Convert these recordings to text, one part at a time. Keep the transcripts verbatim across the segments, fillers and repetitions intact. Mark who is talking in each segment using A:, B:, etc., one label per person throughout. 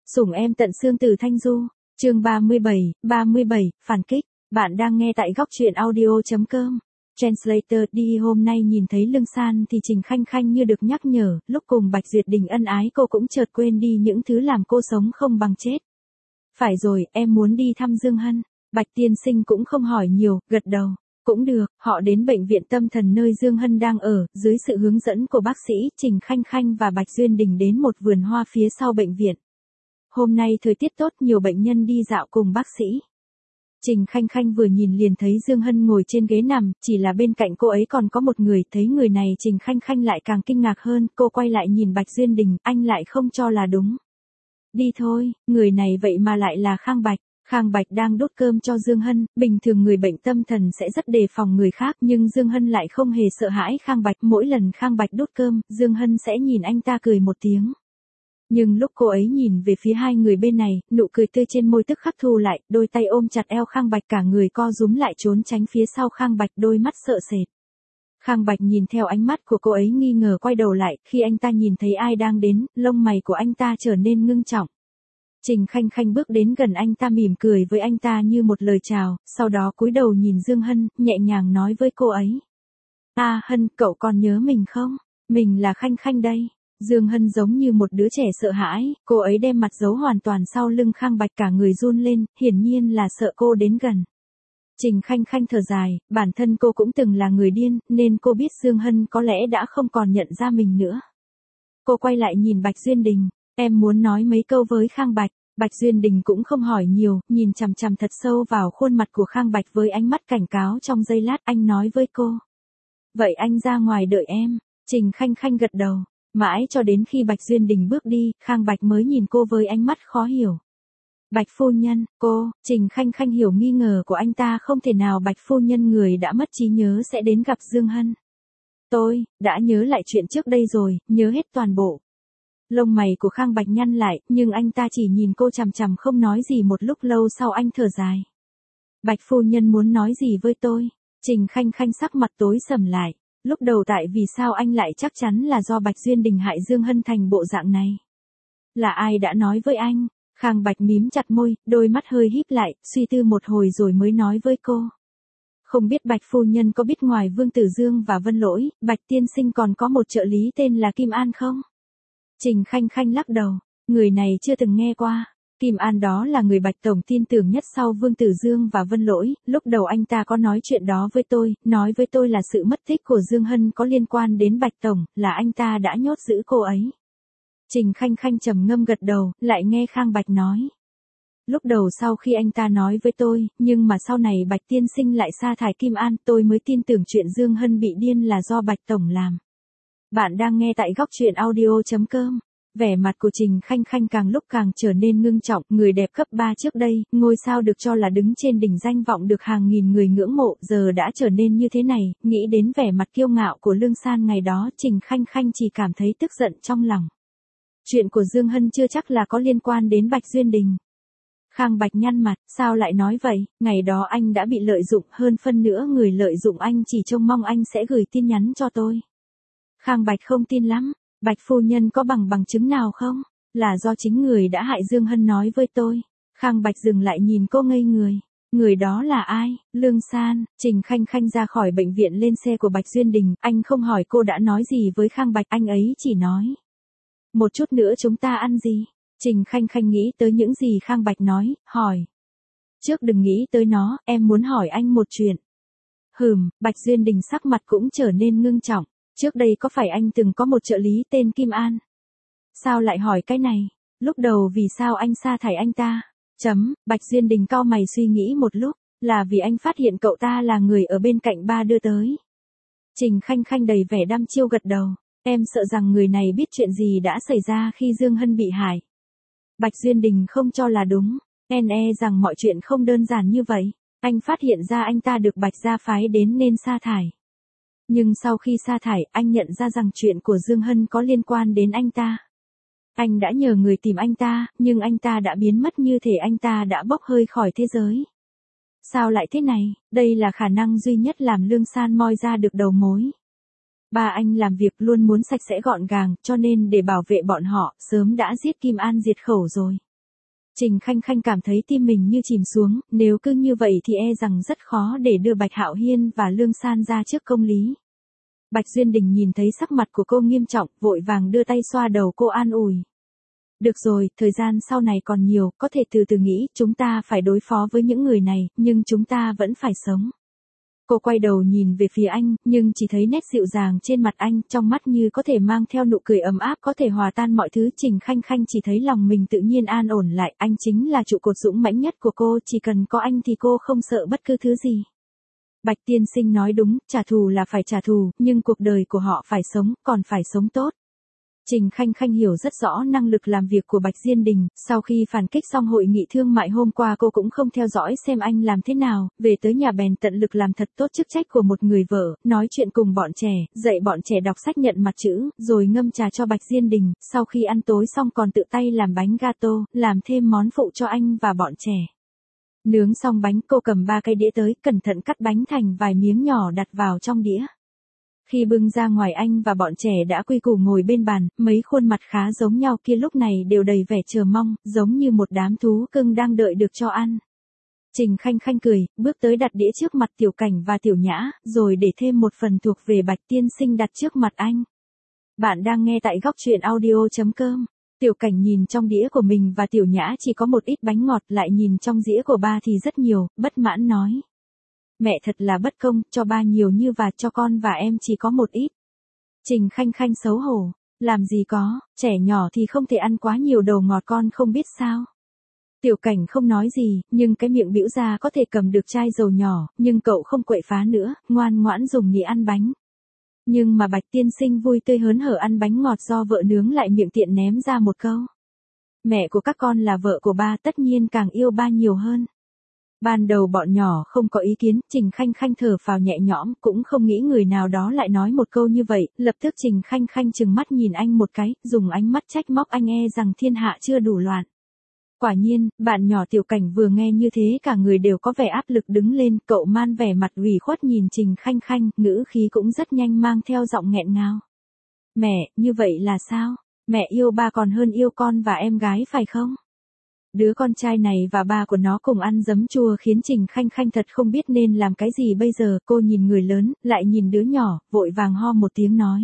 A: Sủng em tận xương từ Thanh Du, chương ba mươi bảy, ba mươi bảy, phản kích. Bạn đang nghe tại góc truyện audio.com. Translator đi hôm nay nhìn thấy Lương San thì Trình Khanh Khanh như được nhắc nhở, lúc cùng Bạch Duyệt Đình ân ái cô cũng chợt quên đi những thứ làm cô sống không bằng chết. Phải rồi, em muốn đi thăm Dương Hân. Bạch tiên sinh cũng không hỏi nhiều, gật đầu. Cũng được, họ đến bệnh viện tâm thần nơi Dương Hân đang ở, dưới sự hướng dẫn của bác sĩ, Trình Khanh Khanh và Bạch Duyên Đình đến một vườn hoa phía sau bệnh viện. Hôm nay thời tiết tốt, nhiều bệnh nhân đi dạo cùng bác sĩ. Trình Khanh Khanh vừa nhìn liền thấy Dương Hân ngồi trên ghế nằm, chỉ là bên cạnh cô ấy còn có một người, thấy người này Trình Khanh Khanh lại càng kinh ngạc hơn, cô quay lại nhìn Bạch Duyên Đình, anh lại không cho là đúng. Đi thôi, người này vậy mà lại là Khang Bạch. Khang Bạch đang đốt cơm cho Dương Hân, bình thường người bệnh tâm thần sẽ rất đề phòng người khác nhưng Dương Hân lại không hề sợ hãi Khang Bạch, mỗi lần Khang Bạch đốt cơm, Dương Hân sẽ nhìn anh ta cười một tiếng. Nhưng lúc cô ấy nhìn về phía hai người bên này, nụ cười tươi trên môi tức khắc thu lại, đôi tay ôm chặt eo Khang Bạch cả người co rúm lại trốn tránh phía sau Khang Bạch, đôi mắt sợ sệt. Khang Bạch nhìn theo ánh mắt của cô ấy nghi ngờ quay đầu lại, khi anh ta nhìn thấy ai đang đến, lông mày của anh ta trở nên ngưng trọng. Trình Khanh Khanh bước đến gần anh ta mỉm cười với anh ta như một lời chào, sau đó cúi đầu nhìn Dương Hân, nhẹ nhàng nói với cô ấy. À Hân, cậu còn nhớ mình không? Mình là Khanh Khanh đây. Dương Hân giống như một đứa trẻ sợ hãi, cô ấy đem mặt giấu hoàn toàn sau lưng Khang Bạch cả người run lên, hiển nhiên là sợ cô đến gần. Trình Khanh Khanh thở dài, bản thân cô cũng từng là người điên, nên cô biết Dương Hân có lẽ đã không còn nhận ra mình nữa. Cô quay lại nhìn Bạch Duyên Đình, em muốn nói mấy câu với Khang Bạch. Bạch Duyên Đình cũng không hỏi nhiều, nhìn chằm chằm thật sâu vào khuôn mặt của Khang Bạch với ánh mắt cảnh cáo trong giây lát, anh nói với cô. Vậy anh ra ngoài đợi em. Trình Khanh Khanh gật đầu. Mãi cho đến khi Bạch Duyên Đình bước đi, Khang Bạch mới nhìn cô với ánh mắt khó hiểu. Bạch phu nhân, cô, Trình Khanh Khanh hiểu nghi ngờ của anh ta, không thể nào Bạch phu nhân người đã mất trí nhớ sẽ đến gặp Dương Hân. Tôi, đã nhớ lại chuyện trước đây rồi, nhớ hết toàn bộ. Lông mày của Khang Bạch nhăn lại, nhưng anh ta chỉ nhìn cô chằm chằm không nói gì, một lúc lâu sau anh thở dài. Bạch phu nhân muốn nói gì với tôi? Trình Khanh Khanh sắc mặt tối sầm lại. Lúc đầu tại vì sao anh lại chắc chắn là do Bạch Duyên Đình hại Dương Hân thành bộ dạng này? Là ai đã nói với anh? Khang Bạch mím chặt môi, đôi mắt hơi híp lại, suy tư một hồi rồi mới nói với cô. Không biết Bạch phu nhân có biết ngoài Vương Tử Dương và Vân Lỗi, Bạch tiên sinh còn có một trợ lý tên là Kim An không? Trình Khanh Khanh lắc đầu, người này chưa từng nghe qua. Kim An đó là người Bạch Tổng tin tưởng nhất sau Vương Tử Dương và Vân Lỗi, lúc đầu anh ta có nói chuyện đó với tôi, nói với tôi là sự mất tích của Dương Hân có liên quan đến Bạch Tổng, là anh ta đã nhốt giữ cô ấy. Trình Khanh Khanh trầm ngâm gật đầu, lại nghe Khang Bạch nói. Lúc đầu sau khi anh ta nói với tôi, nhưng mà sau này Bạch tiên sinh lại sa thải Kim An, tôi mới tin tưởng chuyện Dương Hân bị điên là do Bạch Tổng làm. Bạn đang nghe tại góc truyện audio.com. Vẻ mặt của Trình Khanh Khanh càng lúc càng trở nên ngưng trọng, người đẹp cấp ba trước đây, ngôi sao được cho là đứng trên đỉnh danh vọng được hàng nghìn người ngưỡng mộ, giờ đã trở nên như thế này, nghĩ đến vẻ mặt kiêu ngạo của Lương San ngày đó, Trình Khanh Khanh chỉ cảm thấy tức giận trong lòng. Chuyện của Dương Hân chưa chắc là có liên quan đến Bạch Duyên Đình. Khang Bạch nhăn mặt, sao lại nói vậy, ngày đó anh đã bị lợi dụng, hơn phân nữa người lợi dụng anh chỉ trông mong anh sẽ gửi tin nhắn cho tôi. Khang Bạch không tin lắm. Bạch phu nhân có bằng bằng chứng nào không? Là do chính người đã hại Dương Hân nói với tôi. Khang Bạch dừng lại nhìn cô ngây người. Người đó là ai? Lương San. Trình Khanh Khanh ra khỏi bệnh viện lên xe của Bạch Duyên Đình, anh không hỏi cô đã nói gì với Khang Bạch, anh ấy chỉ nói. Một chút nữa chúng ta ăn gì? Trình Khanh Khanh nghĩ tới những gì Khang Bạch nói, hỏi. Trước đừng nghĩ tới nó, em muốn hỏi anh một chuyện. Hừm, Bạch Duyên Đình sắc mặt cũng trở nên ngưng trọng. Trước đây có phải anh từng có một trợ lý tên Kim An? Sao lại hỏi cái này? Lúc đầu vì sao anh sa thải anh ta? Chấm, Bạch Duyên Đình cau mày suy nghĩ một lúc, là vì anh phát hiện cậu ta là người ở bên cạnh ba đưa tới. Trình Khanh Khanh đầy vẻ đăm chiêu gật đầu, em sợ rằng người này biết chuyện gì đã xảy ra khi Dương Hân bị hại. Bạch Duyên Đình không cho là đúng, en e rằng mọi chuyện không đơn giản như vậy. Anh phát hiện ra anh ta được Bạch gia phái đến nên sa thải. Nhưng sau khi sa thải, anh nhận ra rằng chuyện của Dương Hân có liên quan đến anh ta. Anh đã nhờ người tìm anh ta, nhưng anh ta đã biến mất như thể anh ta đã bốc hơi khỏi thế giới. Sao lại thế này? Đây là khả năng duy nhất làm Lương San moi ra được đầu mối. Ba anh làm việc luôn muốn sạch sẽ gọn gàng, cho nên để bảo vệ bọn họ, sớm đã giết Kim An diệt khẩu rồi. Trình Khanh Khanh cảm thấy tim mình như chìm xuống, nếu cứ như vậy thì e rằng rất khó để đưa Bạch Hạo Hiên và Lương San ra trước công lý. Bạch Duyên Đình nhìn thấy sắc mặt của cô nghiêm trọng, vội vàng đưa tay xoa đầu cô an ủi. Được rồi, thời gian sau này còn nhiều, có thể từ từ nghĩ, chúng ta phải đối phó với những người này, nhưng chúng ta vẫn phải sống. Cô quay đầu nhìn về phía anh, nhưng chỉ thấy nét dịu dàng trên mặt anh, trong mắt như có thể mang theo nụ cười ấm áp có thể hòa tan mọi thứ. Trình Khanh Khanh chỉ thấy lòng mình tự nhiên an ổn lại, anh chính là trụ cột dũng mãnh nhất của cô, chỉ cần có anh thì cô không sợ bất cứ thứ gì. Bạch tiên sinh nói đúng, trả thù là phải trả thù, nhưng cuộc đời của họ phải sống, còn phải sống tốt. Trình Khanh Khanh hiểu rất rõ năng lực làm việc của Bạch Diên Đình, sau khi phản kích xong hội nghị thương mại hôm qua cô cũng không theo dõi xem anh làm thế nào, về tới nhà bèn tận lực làm thật tốt chức trách của một người vợ, nói chuyện cùng bọn trẻ, dạy bọn trẻ đọc sách nhận mặt chữ, rồi ngâm trà cho Bạch Diên Đình, sau khi ăn tối xong còn tự tay làm bánh gato, làm thêm món phụ cho anh và bọn trẻ. Nướng xong bánh cô cầm ba cái đĩa tới, cẩn thận cắt bánh thành vài miếng nhỏ đặt vào trong đĩa. Khi bưng ra ngoài anh và bọn trẻ đã quy củ ngồi bên bàn, mấy khuôn mặt khá giống nhau kia lúc này đều đầy vẻ chờ mong, giống như một đám thú cưng đang đợi được cho ăn. Trình Khanh Khanh cười, bước tới đặt đĩa trước mặt Tiểu Cảnh và Tiểu Nhã, rồi để thêm một phần thuộc về Bạch tiên sinh đặt trước mặt anh. Bạn đang nghe tại góc truyện audio chấm com. Tiểu Cảnh nhìn trong đĩa của mình và Tiểu Nhã chỉ có một ít bánh ngọt, lại nhìn trong dĩa của ba thì rất nhiều, bất mãn nói. Mẹ thật là bất công, cho ba nhiều như và cho con và em chỉ có một ít. Trình Khanh Khanh xấu hổ, làm gì có, trẻ nhỏ thì không thể ăn quá nhiều đồ ngọt, con không biết sao. Tiểu Cảnh không nói gì, nhưng cái miệng bĩu ra có thể cầm được chai dầu nhỏ, nhưng cậu không quậy phá nữa, ngoan ngoãn dùng nĩa ăn bánh. Nhưng mà Bạch tiên sinh vui tươi hớn hở ăn bánh ngọt do vợ nướng lại miệng tiện ném ra một câu. Mẹ của các con là vợ của ba, tất nhiên càng yêu ba nhiều hơn. Ban đầu bọn nhỏ không có ý kiến, Trình Khanh Khanh thở phào nhẹ nhõm, cũng không nghĩ người nào đó lại nói một câu như vậy, lập tức Trình Khanh Khanh trừng mắt nhìn anh một cái, dùng ánh mắt trách móc anh e rằng thiên hạ chưa đủ loạn. Quả nhiên, bạn nhỏ Tiểu Cảnh vừa nghe như thế cả người đều có vẻ áp lực đứng lên, cậu man vẻ mặt ủy khuất nhìn Trình Khanh Khanh, ngữ khí cũng rất nhanh mang theo giọng nghẹn ngào. Mẹ, như vậy là sao? Mẹ yêu ba còn hơn yêu con và em gái phải không? Đứa con trai này và ba của nó cùng ăn giấm chua khiến Trình Khanh Khanh thật không biết nên làm cái gì bây giờ, cô nhìn người lớn, lại nhìn đứa nhỏ, vội vàng ho một tiếng nói.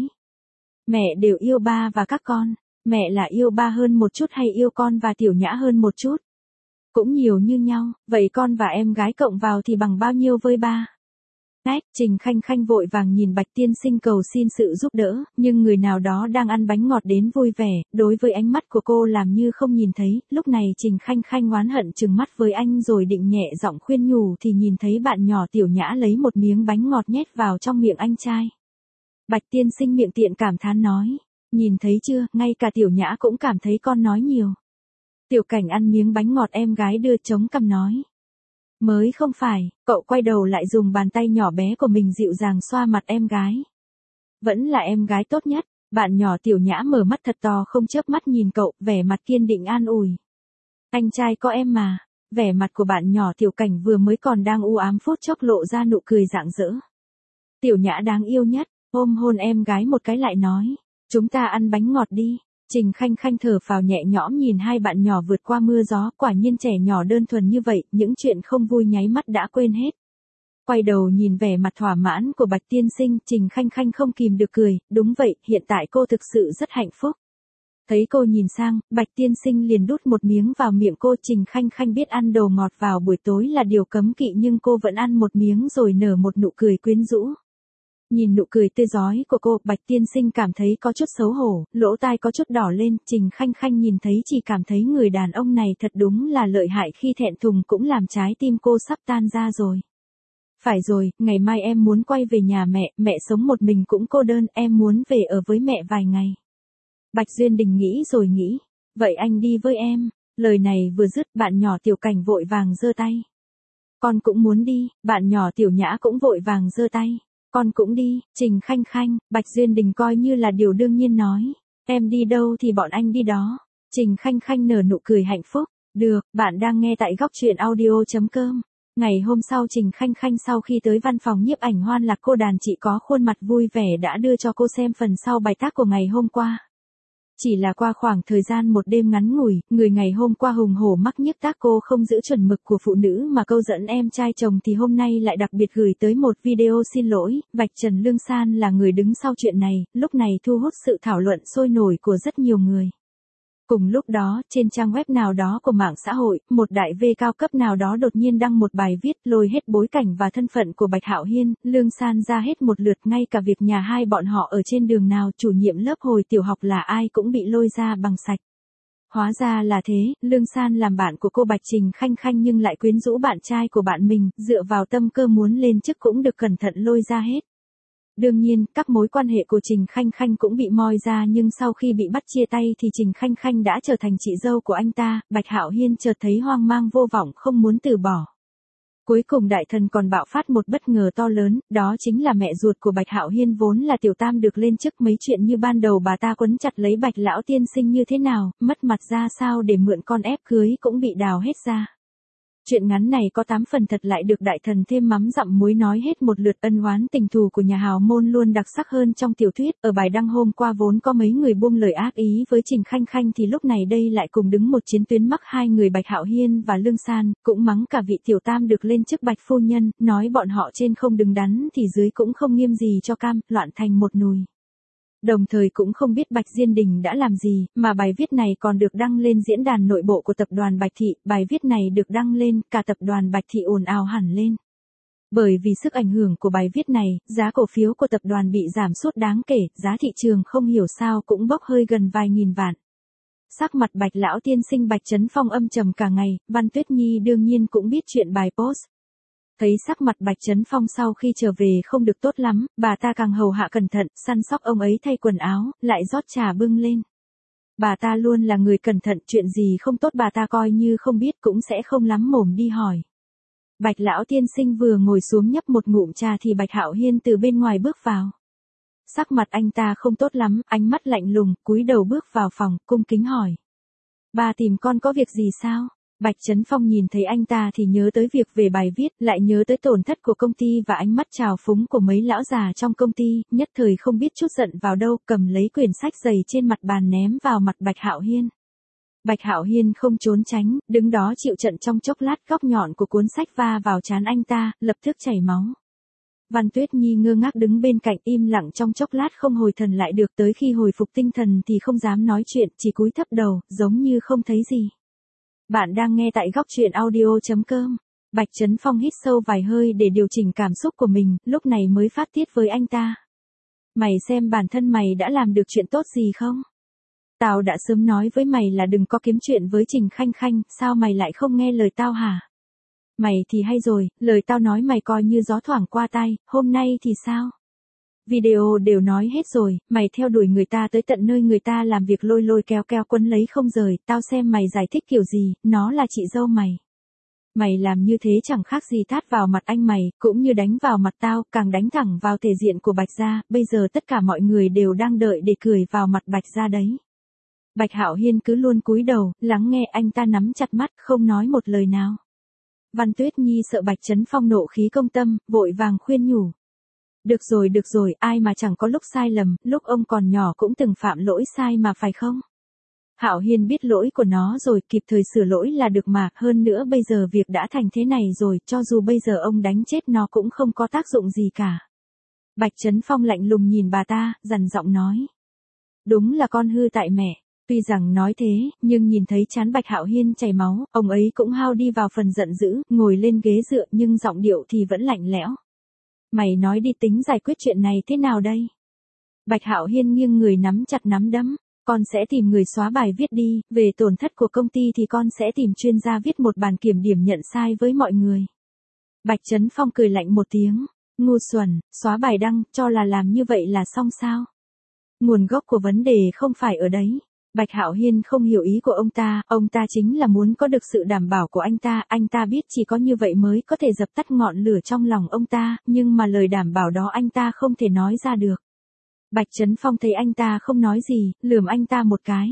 A: Mẹ đều yêu ba và các con, mẹ là yêu ba hơn một chút hay yêu con và Tiểu Nhã hơn một chút? Cũng nhiều như nhau, vậy con và em gái cộng vào thì bằng bao nhiêu với ba? Ách, Trình Khanh Khanh vội vàng nhìn Bạch tiên sinh cầu xin sự giúp đỡ, nhưng người nào đó đang ăn bánh ngọt đến vui vẻ, đối với ánh mắt của cô làm như không nhìn thấy, lúc này Trình Khanh Khanh oán hận trừng mắt với anh rồi định nhẹ giọng khuyên nhủ thì nhìn thấy bạn nhỏ Tiểu Nhã lấy một miếng bánh ngọt nhét vào trong miệng anh trai. Bạch tiên sinh miệng tiện cảm thán nói, nhìn thấy chưa, ngay cả Tiểu Nhã cũng cảm thấy con nói nhiều. Tiểu Cảnh ăn miếng bánh ngọt em gái đưa chống cằm nói. Mới không phải, cậu quay đầu lại dùng bàn tay nhỏ bé của mình dịu dàng xoa mặt em gái. Vẫn là em gái tốt nhất, bạn nhỏ Tiểu Nhã mở mắt thật to không chớp mắt nhìn cậu, vẻ mặt kiên định an ủi. Anh trai có em mà, vẻ mặt của bạn nhỏ Tiểu Cảnh vừa mới còn đang u ám phút chốc lộ ra nụ cười rạng rỡ. Tiểu Nhã đáng yêu nhất, ôm hôn em gái một cái lại nói, chúng ta ăn bánh ngọt đi. Trình Khanh Khanh thở phào nhẹ nhõm nhìn hai bạn nhỏ vượt qua mưa gió, quả nhiên trẻ nhỏ đơn thuần như vậy, những chuyện không vui nháy mắt đã quên hết. Quay đầu nhìn vẻ mặt thỏa mãn của Bạch tiên sinh, Trình Khanh Khanh không kìm được cười, đúng vậy, hiện tại cô thực sự rất hạnh phúc. Thấy cô nhìn sang, Bạch tiên sinh liền đút một miếng vào miệng cô. Trình Khanh Khanh biết ăn đồ ngọt vào buổi tối là điều cấm kỵ nhưng cô vẫn ăn một miếng rồi nở một nụ cười quyến rũ. Nhìn nụ cười tươi rói của cô, Bạch tiên sinh cảm thấy có chút xấu hổ, lỗ tai có chút đỏ lên, Trình Khanh Khanh nhìn thấy chỉ cảm thấy người đàn ông này thật đúng là lợi hại, khi thẹn thùng cũng làm trái tim cô sắp tan ra rồi. Phải rồi, ngày mai em muốn quay về nhà mẹ, mẹ sống một mình cũng cô đơn, em muốn về ở với mẹ vài ngày. Bạch Duyên Đình nghĩ rồi nghĩ, vậy anh đi với em. Lời này vừa dứt, bạn nhỏ Tiểu Cảnh vội vàng giơ tay. Con cũng muốn đi, bạn nhỏ Tiểu Nhã cũng vội vàng giơ tay. Con cũng đi, Trình Khanh Khanh, Bạch Duyên Đình coi như là điều đương nhiên nói. Em đi đâu thì bọn anh đi đó. Trình Khanh Khanh nở nụ cười hạnh phúc. Được, bạn đang nghe tại góc truyện audio chấm com. Ngày hôm sau Trình Khanh Khanh sau khi tới văn phòng nhiếp ảnh Hoan Lạc, cô đàn chị có khuôn mặt vui vẻ đã đưa cho cô xem phần sau bài tác của ngày hôm qua. Chỉ là qua khoảng thời gian một đêm ngắn ngủi, người ngày hôm qua hùng hổ mắc nhiếc tác cô không giữ chuẩn mực của phụ nữ mà câu dẫn em trai chồng thì hôm nay lại đặc biệt gửi tới một video xin lỗi, vạch trần Lương San là người đứng sau chuyện này, lúc này thu hút sự thảo luận sôi nổi của rất nhiều người. Cùng lúc đó, trên trang web nào đó của mạng xã hội, một đại V cao cấp nào đó đột nhiên đăng một bài viết lôi hết bối cảnh và thân phận của Bạch Hạo Hiên, Lương San ra hết một lượt, ngay cả việc nhà hai bọn họ ở trên đường nào, chủ nhiệm lớp hồi tiểu học là ai cũng bị lôi ra bằng sạch. Hóa ra là thế, Lương San làm bạn của cô Bạch Trình Khanh Khanh nhưng lại quyến rũ bạn trai của bạn mình, dựa vào tâm cơ muốn lên chức cũng được cẩn thận lôi ra hết. Đương nhiên, các mối quan hệ của Trình Khanh Khanh cũng bị moi ra nhưng sau khi bị bắt chia tay thì Trình Khanh Khanh đã trở thành chị dâu của anh ta, Bạch Hạo Hiên chợt thấy hoang mang vô vọng không muốn từ bỏ. Cuối cùng đại thần còn bạo phát một bất ngờ to lớn, đó chính là mẹ ruột của Bạch Hạo Hiên vốn là tiểu tam được lên chức, mấy chuyện như ban đầu bà ta quấn chặt lấy Bạch lão tiên sinh như thế nào, mất mặt ra sao để mượn con ép cưới cũng bị đào hết ra. Chuyện ngắn này có tám phần thật lại được đại thần thêm mắm dặm muối nói hết một lượt, ân oán tình thù của nhà hào môn luôn đặc sắc hơn trong tiểu thuyết. Ở bài đăng hôm qua vốn có mấy người buông lời ác ý với Trình Khanh Khanh thì lúc này đây lại cùng đứng một chiến tuyến mắc hai người Bạch Hạo Hiên và Lương San, cũng mắng cả vị tiểu tam được lên chức Bạch phu nhân, nói bọn họ trên không đứng đắn thì dưới cũng không nghiêm gì cho cam, loạn thành một nùi. Đồng thời cũng không biết Bạch Diên Đình đã làm gì, mà bài viết này còn được đăng lên diễn đàn nội bộ của tập đoàn Bạch Thị, bài viết này được đăng lên, cả tập đoàn Bạch Thị ồn ào hẳn lên. Bởi vì sức ảnh hưởng của bài viết này, giá cổ phiếu của tập đoàn bị giảm sút đáng kể, giá thị trường không hiểu sao cũng bốc hơi gần vài nghìn vạn. Sắc mặt Bạch lão tiên sinh Bạch Chấn Phong âm trầm cả ngày, Văn Tuyết Nhi đương nhiên cũng biết chuyện bài post. Thấy sắc mặt Bạch Chấn Phong sau khi trở về không được tốt lắm, bà ta càng hầu hạ cẩn thận, săn sóc ông ấy thay quần áo, lại rót trà bưng lên. Bà ta luôn là người cẩn thận, chuyện gì không tốt bà ta coi như không biết cũng sẽ không lắm mồm đi hỏi. Bạch lão tiên sinh vừa ngồi xuống nhấp một ngụm trà thì Bạch Hạo Hiên từ bên ngoài bước vào. Sắc mặt anh ta không tốt lắm, ánh mắt lạnh lùng, cúi đầu bước vào phòng, cung kính hỏi. Bà tìm con có việc gì sao? Bạch Chấn Phong nhìn thấy anh ta thì nhớ tới việc về bài viết, lại nhớ tới tổn thất của công ty và ánh mắt trào phúng của mấy lão già trong công ty, nhất thời không biết chút giận vào đâu, cầm lấy quyển sách dày trên mặt bàn ném vào mặt Bạch Hạo Hiên. Bạch Hạo Hiên không trốn tránh, đứng đó chịu trận trong chốc lát, góc nhọn của cuốn sách va vào trán anh ta, lập tức chảy máu. Văn Tuyết Nhi ngơ ngác đứng bên cạnh im lặng trong chốc lát không hồi thần lại được, tới khi hồi phục tinh thần thì không dám nói chuyện, chỉ cúi thấp đầu, giống như không thấy gì. Bạn đang nghe tại góc truyện audio chấm com. Bạch Chấn Phong hít sâu vài hơi để điều chỉnh cảm xúc của mình, lúc này mới phát tiết với anh ta. Mày xem bản thân mày đã làm được chuyện tốt gì không? Tao đã sớm nói với mày là đừng có kiếm chuyện với Trình Khanh Khanh, sao mày lại không nghe lời tao hả? Mày thì hay rồi, lời tao nói mày coi như gió thoảng qua tai, hôm nay thì sao? Video đều nói hết rồi, mày theo đuổi người ta tới tận nơi người ta làm việc lôi lôi kéo kéo quấn lấy không rời, tao xem mày giải thích kiểu gì, nó là chị dâu mày. Mày làm như thế chẳng khác gì tát vào mặt anh mày, cũng như đánh vào mặt tao, càng đánh thẳng vào thể diện của Bạch gia, bây giờ tất cả mọi người đều đang đợi để cười vào mặt Bạch gia đấy. Bạch Hạo Hiên cứ luôn cúi đầu, lắng nghe, anh ta nắm chặt mắt, không nói một lời nào. Văn Tuyết Nhi sợ Bạch Chấn Phong nộ khí công tâm, vội vàng khuyên nhủ. Được rồi được rồi, ai mà chẳng có lúc sai lầm, lúc ông còn nhỏ cũng từng phạm lỗi sai mà phải không? Hạo Hiên biết lỗi của nó rồi, kịp thời sửa lỗi là được mà, hơn nữa bây giờ việc đã thành thế này rồi, cho dù bây giờ ông đánh chết nó cũng không có tác dụng gì cả. Bạch Chấn Phong lạnh lùng nhìn bà ta, dằn giọng nói. Đúng là con hư tại mẹ. Tuy rằng nói thế, nhưng nhìn thấy trán Bạch Hạo Hiên chảy máu, ông ấy cũng hao đi vào phần giận dữ, ngồi lên ghế dựa nhưng giọng điệu thì vẫn lạnh lẽo. Mày nói đi, tính giải quyết chuyện này thế nào đây? Bạch Hạo Hiên nghiêng người nắm chặt nắm đấm. Con sẽ tìm người xóa bài viết đi, về tổn thất của công ty thì con sẽ tìm chuyên gia viết một bản kiểm điểm nhận sai với mọi người. Bạch Chấn Phong cười lạnh một tiếng. Ngu xuẩn, xóa bài đăng, cho là làm như vậy là xong sao? Nguồn gốc của vấn đề không phải ở đấy. Bạch Hạo Hiên không hiểu ý của ông ta, ông ta chính là muốn có được sự đảm bảo của anh ta, anh ta biết chỉ có như vậy mới có thể dập tắt ngọn lửa trong lòng ông ta, nhưng mà lời đảm bảo đó anh ta không thể nói ra được. Bạch Chấn Phong thấy anh ta không nói gì, lườm anh ta một cái.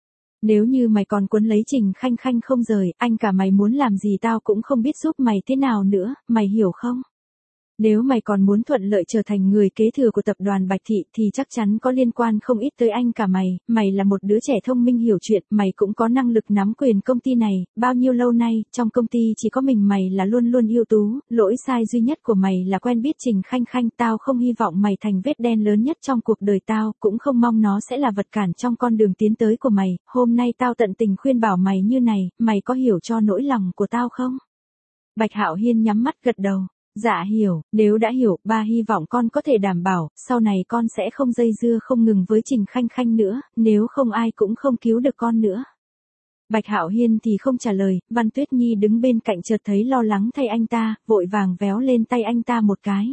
A: Nếu như mày còn quấn lấy Trình Khanh Khanh không rời, anh cả mày muốn làm gì tao cũng không biết giúp mày thế nào nữa, mày hiểu không? Nếu mày còn muốn thuận lợi trở thành người kế thừa của tập đoàn Bạch Thị thì chắc chắn có liên quan không ít tới anh cả mày, mày là một đứa trẻ thông minh hiểu chuyện, mày cũng có năng lực nắm quyền công ty này, bao nhiêu lâu nay, trong công ty chỉ có mình mày là luôn luôn ưu tú, lỗi sai duy nhất của mày là quen biết Trình Khanh Khanh, tao không hy vọng mày thành vết đen lớn nhất trong cuộc đời tao, cũng không mong nó sẽ là vật cản trong con đường tiến tới của mày, hôm nay tao tận tình khuyên bảo mày như này, mày có hiểu cho nỗi lòng của tao không? Bạch Hạo Hiên nhắm mắt gật đầu. Dạ hiểu, nếu đã hiểu, ba hy vọng con có thể đảm bảo, sau này con sẽ không dây dưa không ngừng với Trình Khanh Khanh nữa, nếu không ai cũng không cứu được con nữa. Bạch Hạo Hiên thì không trả lời, Văn Tuyết Nhi đứng bên cạnh chợt thấy lo lắng thay anh ta, vội vàng véo lên tay anh ta một cái.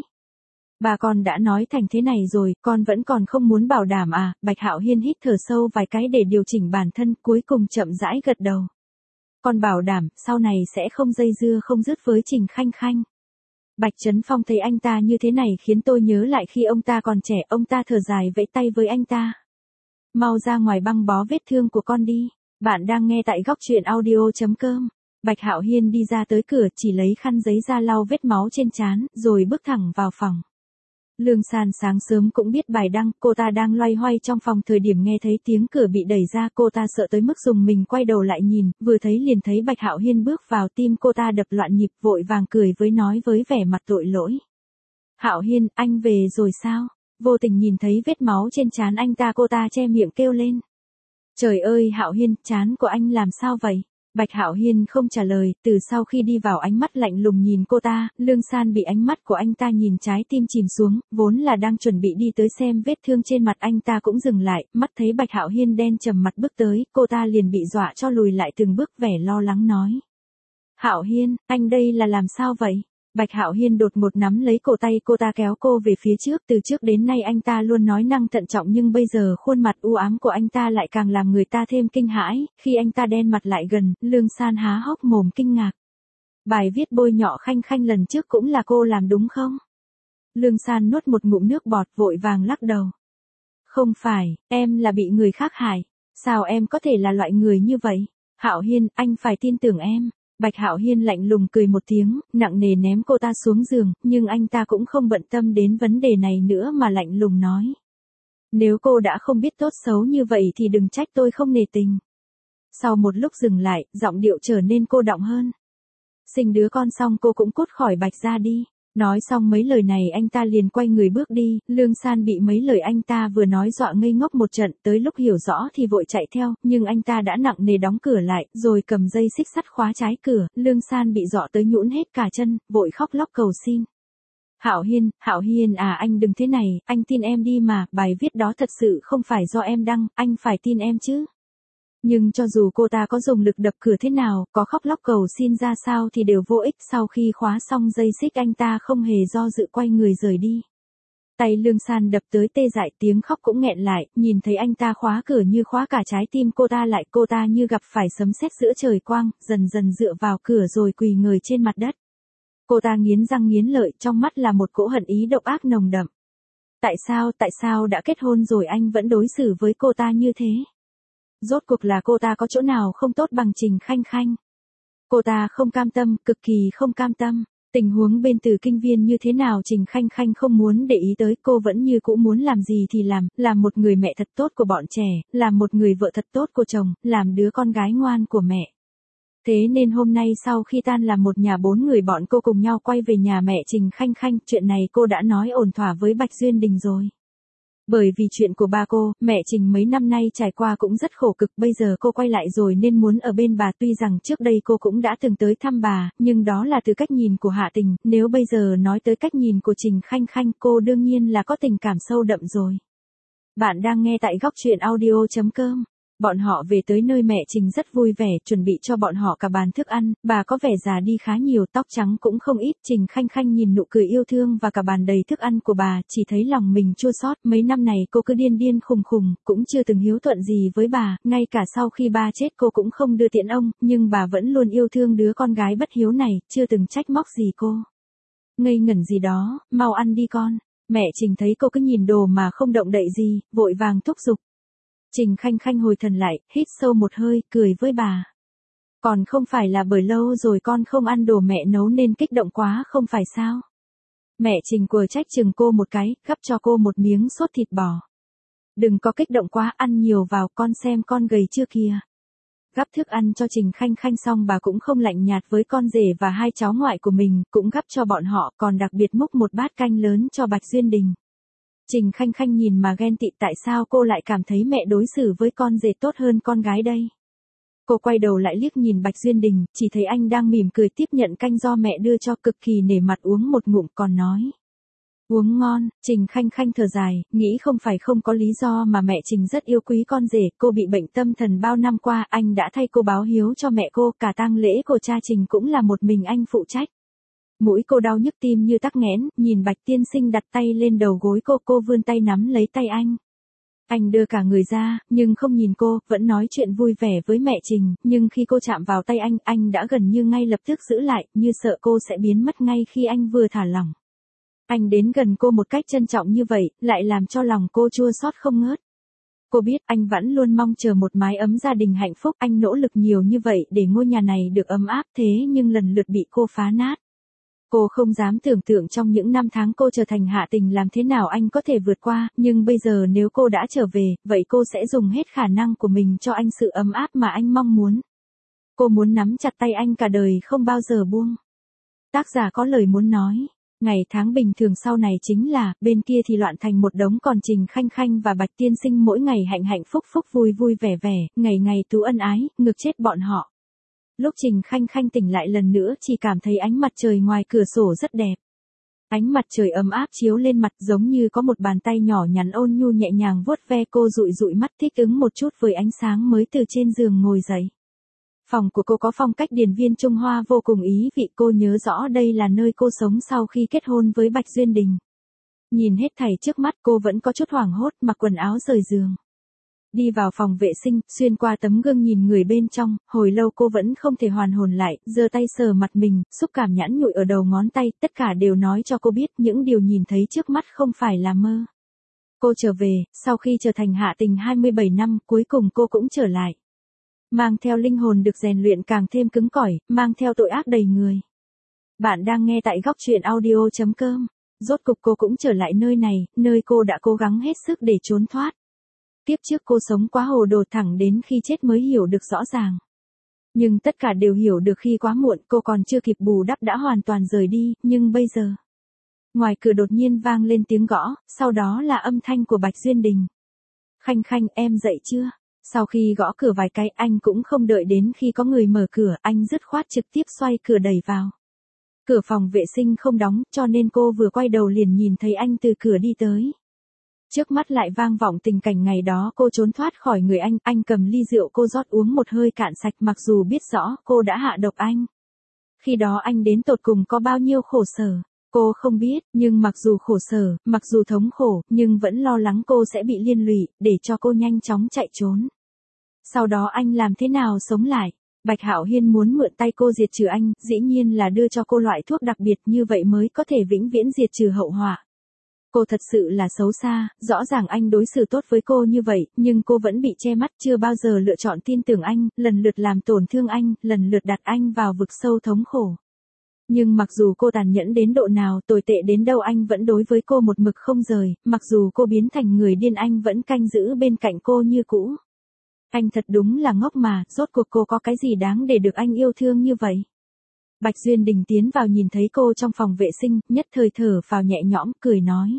A: Bà con đã nói thành thế này rồi, con vẫn còn không muốn bảo đảm à, Bạch Hạo Hiên hít thở sâu vài cái để điều chỉnh bản thân, cuối cùng chậm rãi gật đầu. Con bảo đảm, sau này sẽ không dây dưa không dứt với Trình Khanh Khanh. Bạch Trấn Phong thấy anh ta như thế này khiến tôi nhớ lại khi ông ta còn trẻ, ông ta thở dài vẫy tay với anh ta. Mau ra ngoài băng bó vết thương của con đi. Bạn đang nghe tại góc truyện audio chấm com. Bạch Hạo Hiên đi ra tới cửa chỉ lấy khăn giấy ra lau vết máu trên trán, rồi bước thẳng vào phòng. Lương San sáng sớm cũng biết bài đăng, cô ta đang loay hoay trong phòng thời điểm nghe thấy tiếng cửa bị đẩy ra, cô ta sợ tới mức dùng mình quay đầu lại nhìn, vừa thấy liền thấy Bạch Hạo Hiên bước vào, tim cô ta đập loạn nhịp, vội vàng cười với nói với vẻ mặt tội lỗi. Hạo Hiên, anh về rồi sao? Vô tình nhìn thấy vết máu trên trán anh ta, cô ta che miệng kêu lên. Trời ơi Hạo Hiên, trán của anh làm sao vậy? Bạch Hạo Hiên không trả lời, từ sau khi đi vào ánh mắt lạnh lùng nhìn cô ta, Lương San bị ánh mắt của anh ta nhìn trái tim chìm xuống, vốn là đang chuẩn bị đi tới xem vết thương trên mặt anh ta cũng dừng lại, mắt thấy Bạch Hạo Hiên đen trầm mặt bước tới, cô ta liền bị dọa cho lùi lại từng bước, vẻ lo lắng nói. Hạo Hiên, anh đây là làm sao vậy? Bạch Hạo Hiên đột ngột nắm lấy cổ tay cô ta kéo cô về phía trước, từ trước đến nay anh ta luôn nói năng thận trọng nhưng bây giờ khuôn mặt u ám của anh ta lại càng làm người ta thêm kinh hãi, khi anh ta đen mặt lại gần, Lương San há hốc mồm kinh ngạc. Bài viết bôi nhọ Khanh Khanh lần trước cũng là cô làm đúng không? Lương San nuốt một ngụm nước bọt vội vàng lắc đầu. Không phải, em là bị người khác hại, sao em có thể là loại người như vậy? Hạo Hiên, anh phải tin tưởng em. Bạch Hạo Hiên lạnh lùng cười một tiếng, nặng nề ném cô ta xuống giường, nhưng anh ta cũng không bận tâm đến vấn đề này nữa mà lạnh lùng nói. Nếu cô đã không biết tốt xấu như vậy thì đừng trách tôi không nể tình. Sau một lúc dừng lại, giọng điệu trở nên cô đọng hơn. Sinh đứa con xong cô cũng cút khỏi Bạch gia đi. Nói xong mấy lời này anh ta liền quay người bước đi, Lương San bị mấy lời anh ta vừa nói dọa ngây ngốc một trận, tới lúc hiểu rõ thì vội chạy theo, nhưng anh ta đã nặng nề đóng cửa lại, rồi cầm dây xích sắt khóa trái cửa, Lương San bị dọa tới nhũn hết cả chân, vội khóc lóc cầu xin. Hạo Hiên, Hạo Hiên à, anh đừng thế này, anh tin em đi mà, bài viết đó thật sự không phải do em đăng, anh phải tin em chứ. Nhưng cho dù cô ta có dùng lực đập cửa thế nào, có khóc lóc cầu xin ra sao thì đều vô ích, sau khi khóa xong dây xích anh ta không hề do dự quay người rời đi. Tay Lương San đập tới tê dại, tiếng khóc cũng nghẹn lại, nhìn thấy anh ta khóa cửa như khóa cả trái tim cô ta lại, cô ta như gặp phải sấm sét giữa trời quang, dần dần dựa vào cửa rồi quỳ người trên mặt đất. Cô ta nghiến răng nghiến lợi, trong mắt là một cỗ hận ý độc ác nồng đậm. Tại sao, tại sao đã kết hôn rồi anh vẫn đối xử với cô ta như thế? Rốt cuộc là cô ta có chỗ nào không tốt bằng Trình Khanh Khanh? Cô ta không cam tâm, cực kỳ không cam tâm. Tình huống bên Từ Kinh Viên như thế nào Trình Khanh Khanh không muốn để ý tới, cô vẫn như cũ muốn làm gì thì làm, làm một người mẹ thật tốt của bọn trẻ, làm một người vợ thật tốt của chồng, làm đứa con gái ngoan của mẹ. Thế nên hôm nay sau khi tan làm một nhà bốn người bọn cô cùng nhau quay về nhà mẹ Trình Khanh Khanh, chuyện này cô đã nói ổn thỏa với Bạch Duyên Đình rồi. Bởi vì chuyện của ba cô, mẹ Trình mấy năm nay trải qua cũng rất khổ cực, bây giờ cô quay lại rồi nên muốn ở bên bà, tuy rằng trước đây cô cũng đã từng tới thăm bà, nhưng đó là từ cách nhìn của Hạ Tình, nếu bây giờ nói tới cách nhìn của Trình Khanh Khanh, cô đương nhiên là có tình cảm sâu đậm rồi. Bạn đang nghe tại góc truyện audio chấm com. Bọn họ về tới nơi mẹ Trình rất vui vẻ, chuẩn bị cho bọn họ cả bàn thức ăn, bà có vẻ già đi khá nhiều, tóc trắng cũng không ít, Trình Khanh Khanh nhìn nụ cười yêu thương và cả bàn đầy thức ăn của bà, chỉ thấy lòng mình chua xót, mấy năm này cô cứ điên điên khùng khùng, cũng chưa từng hiếu thuận gì với bà, ngay cả sau khi ba chết cô cũng không đưa tiễn ông, nhưng bà vẫn luôn yêu thương đứa con gái bất hiếu này, chưa từng trách móc gì cô. Ngây ngẩn gì đó, mau ăn đi con. Mẹ Trình thấy cô cứ nhìn đồ mà không động đậy gì, vội vàng thúc giục. Trình Khanh Khanh hồi thần lại, hít sâu một hơi, cười với bà. Còn không phải là bởi lâu rồi con không ăn đồ mẹ nấu nên kích động quá không phải sao? Mẹ Trình của trách chừng cô một cái, gắp cho cô một miếng sốt thịt bò. Đừng có kích động quá, ăn nhiều vào, con xem con gầy chưa kìa. Gắp thức ăn cho Trình Khanh Khanh xong bà cũng không lạnh nhạt với con rể và hai cháu ngoại của mình, cũng gắp cho bọn họ, còn đặc biệt múc một bát canh lớn cho Bạch Duyên Đình. Trình Khanh Khanh nhìn mà ghen tị, tại sao cô lại cảm thấy mẹ đối xử với con rể tốt hơn con gái đây? Cô quay đầu lại liếc nhìn Bạch Duyên Đình, chỉ thấy anh đang mỉm cười tiếp nhận canh do mẹ đưa cho, cực kỳ nể mặt uống một ngụm còn nói. Uống ngon. Trình Khanh Khanh thở dài, nghĩ không phải không có lý do mà mẹ Trình rất yêu quý con rể, cô bị bệnh tâm thần bao năm qua, anh đã thay cô báo hiếu cho mẹ cô, cả tang lễ của cha Trình cũng là một mình anh phụ trách. Mũi cô đau nhức, tim như tắc nghẽn, nhìn Bạch tiên sinh đặt tay lên đầu gối cô, cô vươn tay nắm lấy tay anh. Anh đưa cả người ra, nhưng không nhìn cô, vẫn nói chuyện vui vẻ với mẹ Trình, nhưng khi cô chạm vào tay anh, anh đã gần như ngay lập tức giữ lại, như sợ cô sẽ biến mất ngay khi anh vừa thả lỏng. Anh đến gần cô một cách trân trọng như vậy, lại làm cho lòng cô chua xót không ngớt. Cô biết anh vẫn luôn mong chờ một mái ấm gia đình hạnh phúc, anh nỗ lực nhiều như vậy để ngôi nhà này được ấm áp, thế nhưng lần lượt bị cô phá nát. Cô không dám tưởng tượng trong những năm tháng cô trở thành Hạ Tình làm thế nào anh có thể vượt qua, nhưng bây giờ nếu cô đã trở về, vậy cô sẽ dùng hết khả năng của mình cho anh sự ấm áp mà anh mong muốn. Cô muốn nắm chặt tay anh cả đời không bao giờ buông. Tác giả có lời muốn nói. Ngày tháng bình thường sau này chính là, bên kia thì loạn thành một đống, còn Trình Khanh Khanh và Bạch tiên sinh mỗi ngày hạnh hạnh phúc phúc vui vui vẻ vẻ, ngày ngày tú ân ái, ngược chết bọn họ. Lúc Trình Khanh Khanh tỉnh lại lần nữa chỉ cảm thấy ánh mặt trời ngoài cửa sổ rất đẹp. Ánh mặt trời ấm áp chiếu lên mặt giống như có một bàn tay nhỏ nhắn ôn nhu nhẹ nhàng vuốt ve cô, dụi dụi mắt thích ứng một chút với ánh sáng mới từ trên giường ngồi dậy. Phòng của cô có phong cách điển viên Trung Hoa vô cùng ý vị, cô nhớ rõ đây là nơi cô sống sau khi kết hôn với Bạch Duyên Đình. Nhìn hết thảy trước mắt cô vẫn có chút hoảng hốt, mặc quần áo rời giường. Đi vào phòng vệ sinh, xuyên qua tấm gương nhìn người bên trong, hồi lâu cô vẫn không thể hoàn hồn lại, giơ tay sờ mặt mình, xúc cảm nhẵn nhụi ở đầu ngón tay, tất cả đều nói cho cô biết những điều nhìn thấy trước mắt không phải là mơ. Cô trở về, sau khi trở thành Hạ Tình hai mươi bảy năm, cuối cùng cô cũng trở lại. Mang theo linh hồn được rèn luyện càng thêm cứng cỏi, mang theo tội ác đầy người. Bạn đang nghe tại góc truyện audio chấm com. Rốt cục cô cũng trở lại nơi này, nơi cô đã cố gắng hết sức để trốn thoát. Tiếp trước cô sống quá hồ đồ, thẳng đến khi chết mới hiểu được rõ ràng. Nhưng tất cả đều hiểu được khi quá muộn, cô còn chưa kịp bù đắp đã hoàn toàn rời đi, nhưng bây giờ. Ngoài cửa đột nhiên vang lên tiếng gõ, sau đó là âm thanh của Bạch Duyên Đình. Khanh Khanh, em dậy chưa? Sau khi gõ cửa vài cái, anh cũng không đợi đến khi có người mở cửa, anh dứt khoát trực tiếp xoay cửa đẩy vào. Cửa phòng vệ sinh không đóng, cho nên cô vừa quay đầu liền nhìn thấy anh từ cửa đi tới. Trước mắt lại vang vọng tình cảnh ngày đó cô trốn thoát khỏi người anh, anh cầm ly rượu cô rót uống một hơi cạn sạch, mặc dù biết rõ cô đã hạ độc anh. Khi đó anh đến tột cùng có bao nhiêu khổ sở, cô không biết, nhưng mặc dù khổ sở, mặc dù thống khổ, nhưng vẫn lo lắng cô sẽ bị liên lụy, để cho cô nhanh chóng chạy trốn. Sau đó anh làm thế nào sống lại? Bạch Hạo Hiên muốn mượn tay cô diệt trừ anh, dĩ nhiên là đưa cho cô loại thuốc đặc biệt như vậy mới có thể vĩnh viễn diệt trừ hậu họa. Cô thật sự là xấu xa, rõ ràng anh đối xử tốt với cô như vậy, nhưng cô vẫn bị che mắt, chưa bao giờ lựa chọn tin tưởng anh, lần lượt làm tổn thương anh, lần lượt đặt anh vào vực sâu thống khổ. Nhưng mặc dù cô tàn nhẫn đến độ nào, tồi tệ đến đâu, anh vẫn đối với cô một mực không rời, mặc dù cô biến thành người điên anh vẫn canh giữ bên cạnh cô như cũ. Anh thật đúng là ngốc mà, rốt cuộc cô có cái gì đáng để được anh yêu thương như vậy? Bạch Duyên Đình tiến vào nhìn thấy cô trong phòng vệ sinh, nhất thời thở phào nhẹ nhõm, cười nói.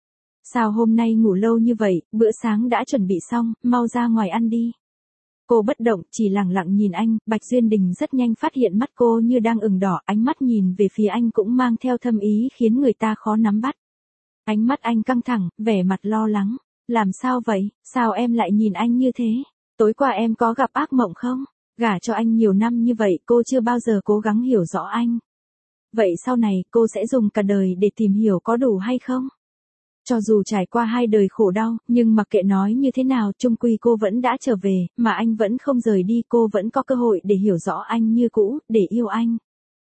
A: Sao hôm nay ngủ lâu như vậy, bữa sáng đã chuẩn bị xong, mau ra ngoài ăn đi. Cô bất động, chỉ lặng lặng nhìn anh, Bạch Duyên Đình rất nhanh phát hiện mắt cô như đang ửng đỏ, ánh mắt nhìn về phía anh cũng mang theo thâm ý khiến người ta khó nắm bắt. Ánh mắt anh căng thẳng, vẻ mặt lo lắng. Làm sao vậy, sao em lại nhìn anh như thế? Tối qua em có gặp ác mộng không? Gả cho anh nhiều năm như vậy, cô chưa bao giờ cố gắng hiểu rõ anh. Vậy sau này, cô sẽ dùng cả đời để tìm hiểu có đủ hay không? Cho dù trải qua hai đời khổ đau, nhưng mặc kệ nói như thế nào, chung quy cô vẫn đã trở về, mà anh vẫn không rời đi, cô vẫn có cơ hội để hiểu rõ anh như cũ, để yêu anh.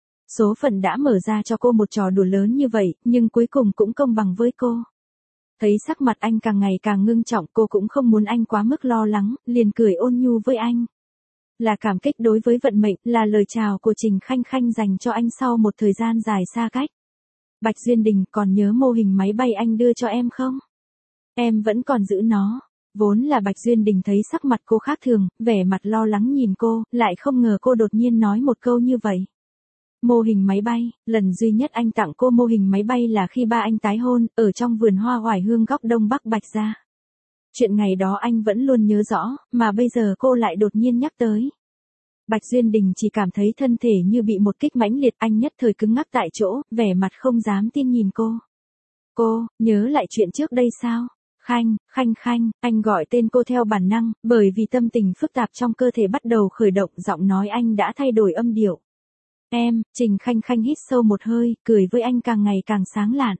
A: Số phận đã mở ra cho cô một trò đùa lớn như vậy, nhưng cuối cùng cũng công bằng với cô. Thấy sắc mặt anh càng ngày càng ngưng trọng, cô cũng không muốn anh quá mức lo lắng, liền cười ôn nhu với anh. Là cảm kích đối với vận mệnh, là lời chào của Trình Khanh Khanh dành cho anh sau một thời gian dài xa cách. Bạch Duyên Đình, còn nhớ mô hình máy bay anh đưa cho em không? Em vẫn còn giữ nó. Vốn là Bạch Duyên Đình thấy sắc mặt cô khác thường, vẻ mặt lo lắng nhìn cô, lại không ngờ cô đột nhiên nói một câu như vậy. Mô hình máy bay, lần duy nhất anh tặng cô mô hình máy bay là khi ba anh tái hôn, ở trong vườn hoa oải hương góc đông bắc Bạch gia. Chuyện ngày đó anh vẫn luôn nhớ rõ, mà bây giờ cô lại đột nhiên nhắc tới. Bạch Duyên Đình chỉ cảm thấy thân thể như bị một kích mãnh liệt, anh nhất thời cứng ngắc tại chỗ, vẻ mặt không dám tin nhìn cô. Cô, nhớ lại chuyện trước đây sao? Khanh, Khanh Khanh, anh gọi tên cô theo bản năng, bởi vì tâm tình phức tạp trong cơ thể bắt đầu khởi động, giọng nói anh đã thay đổi âm điệu. Em, Trình Khanh Khanh hít sâu một hơi, cười với anh càng ngày càng sáng lạn.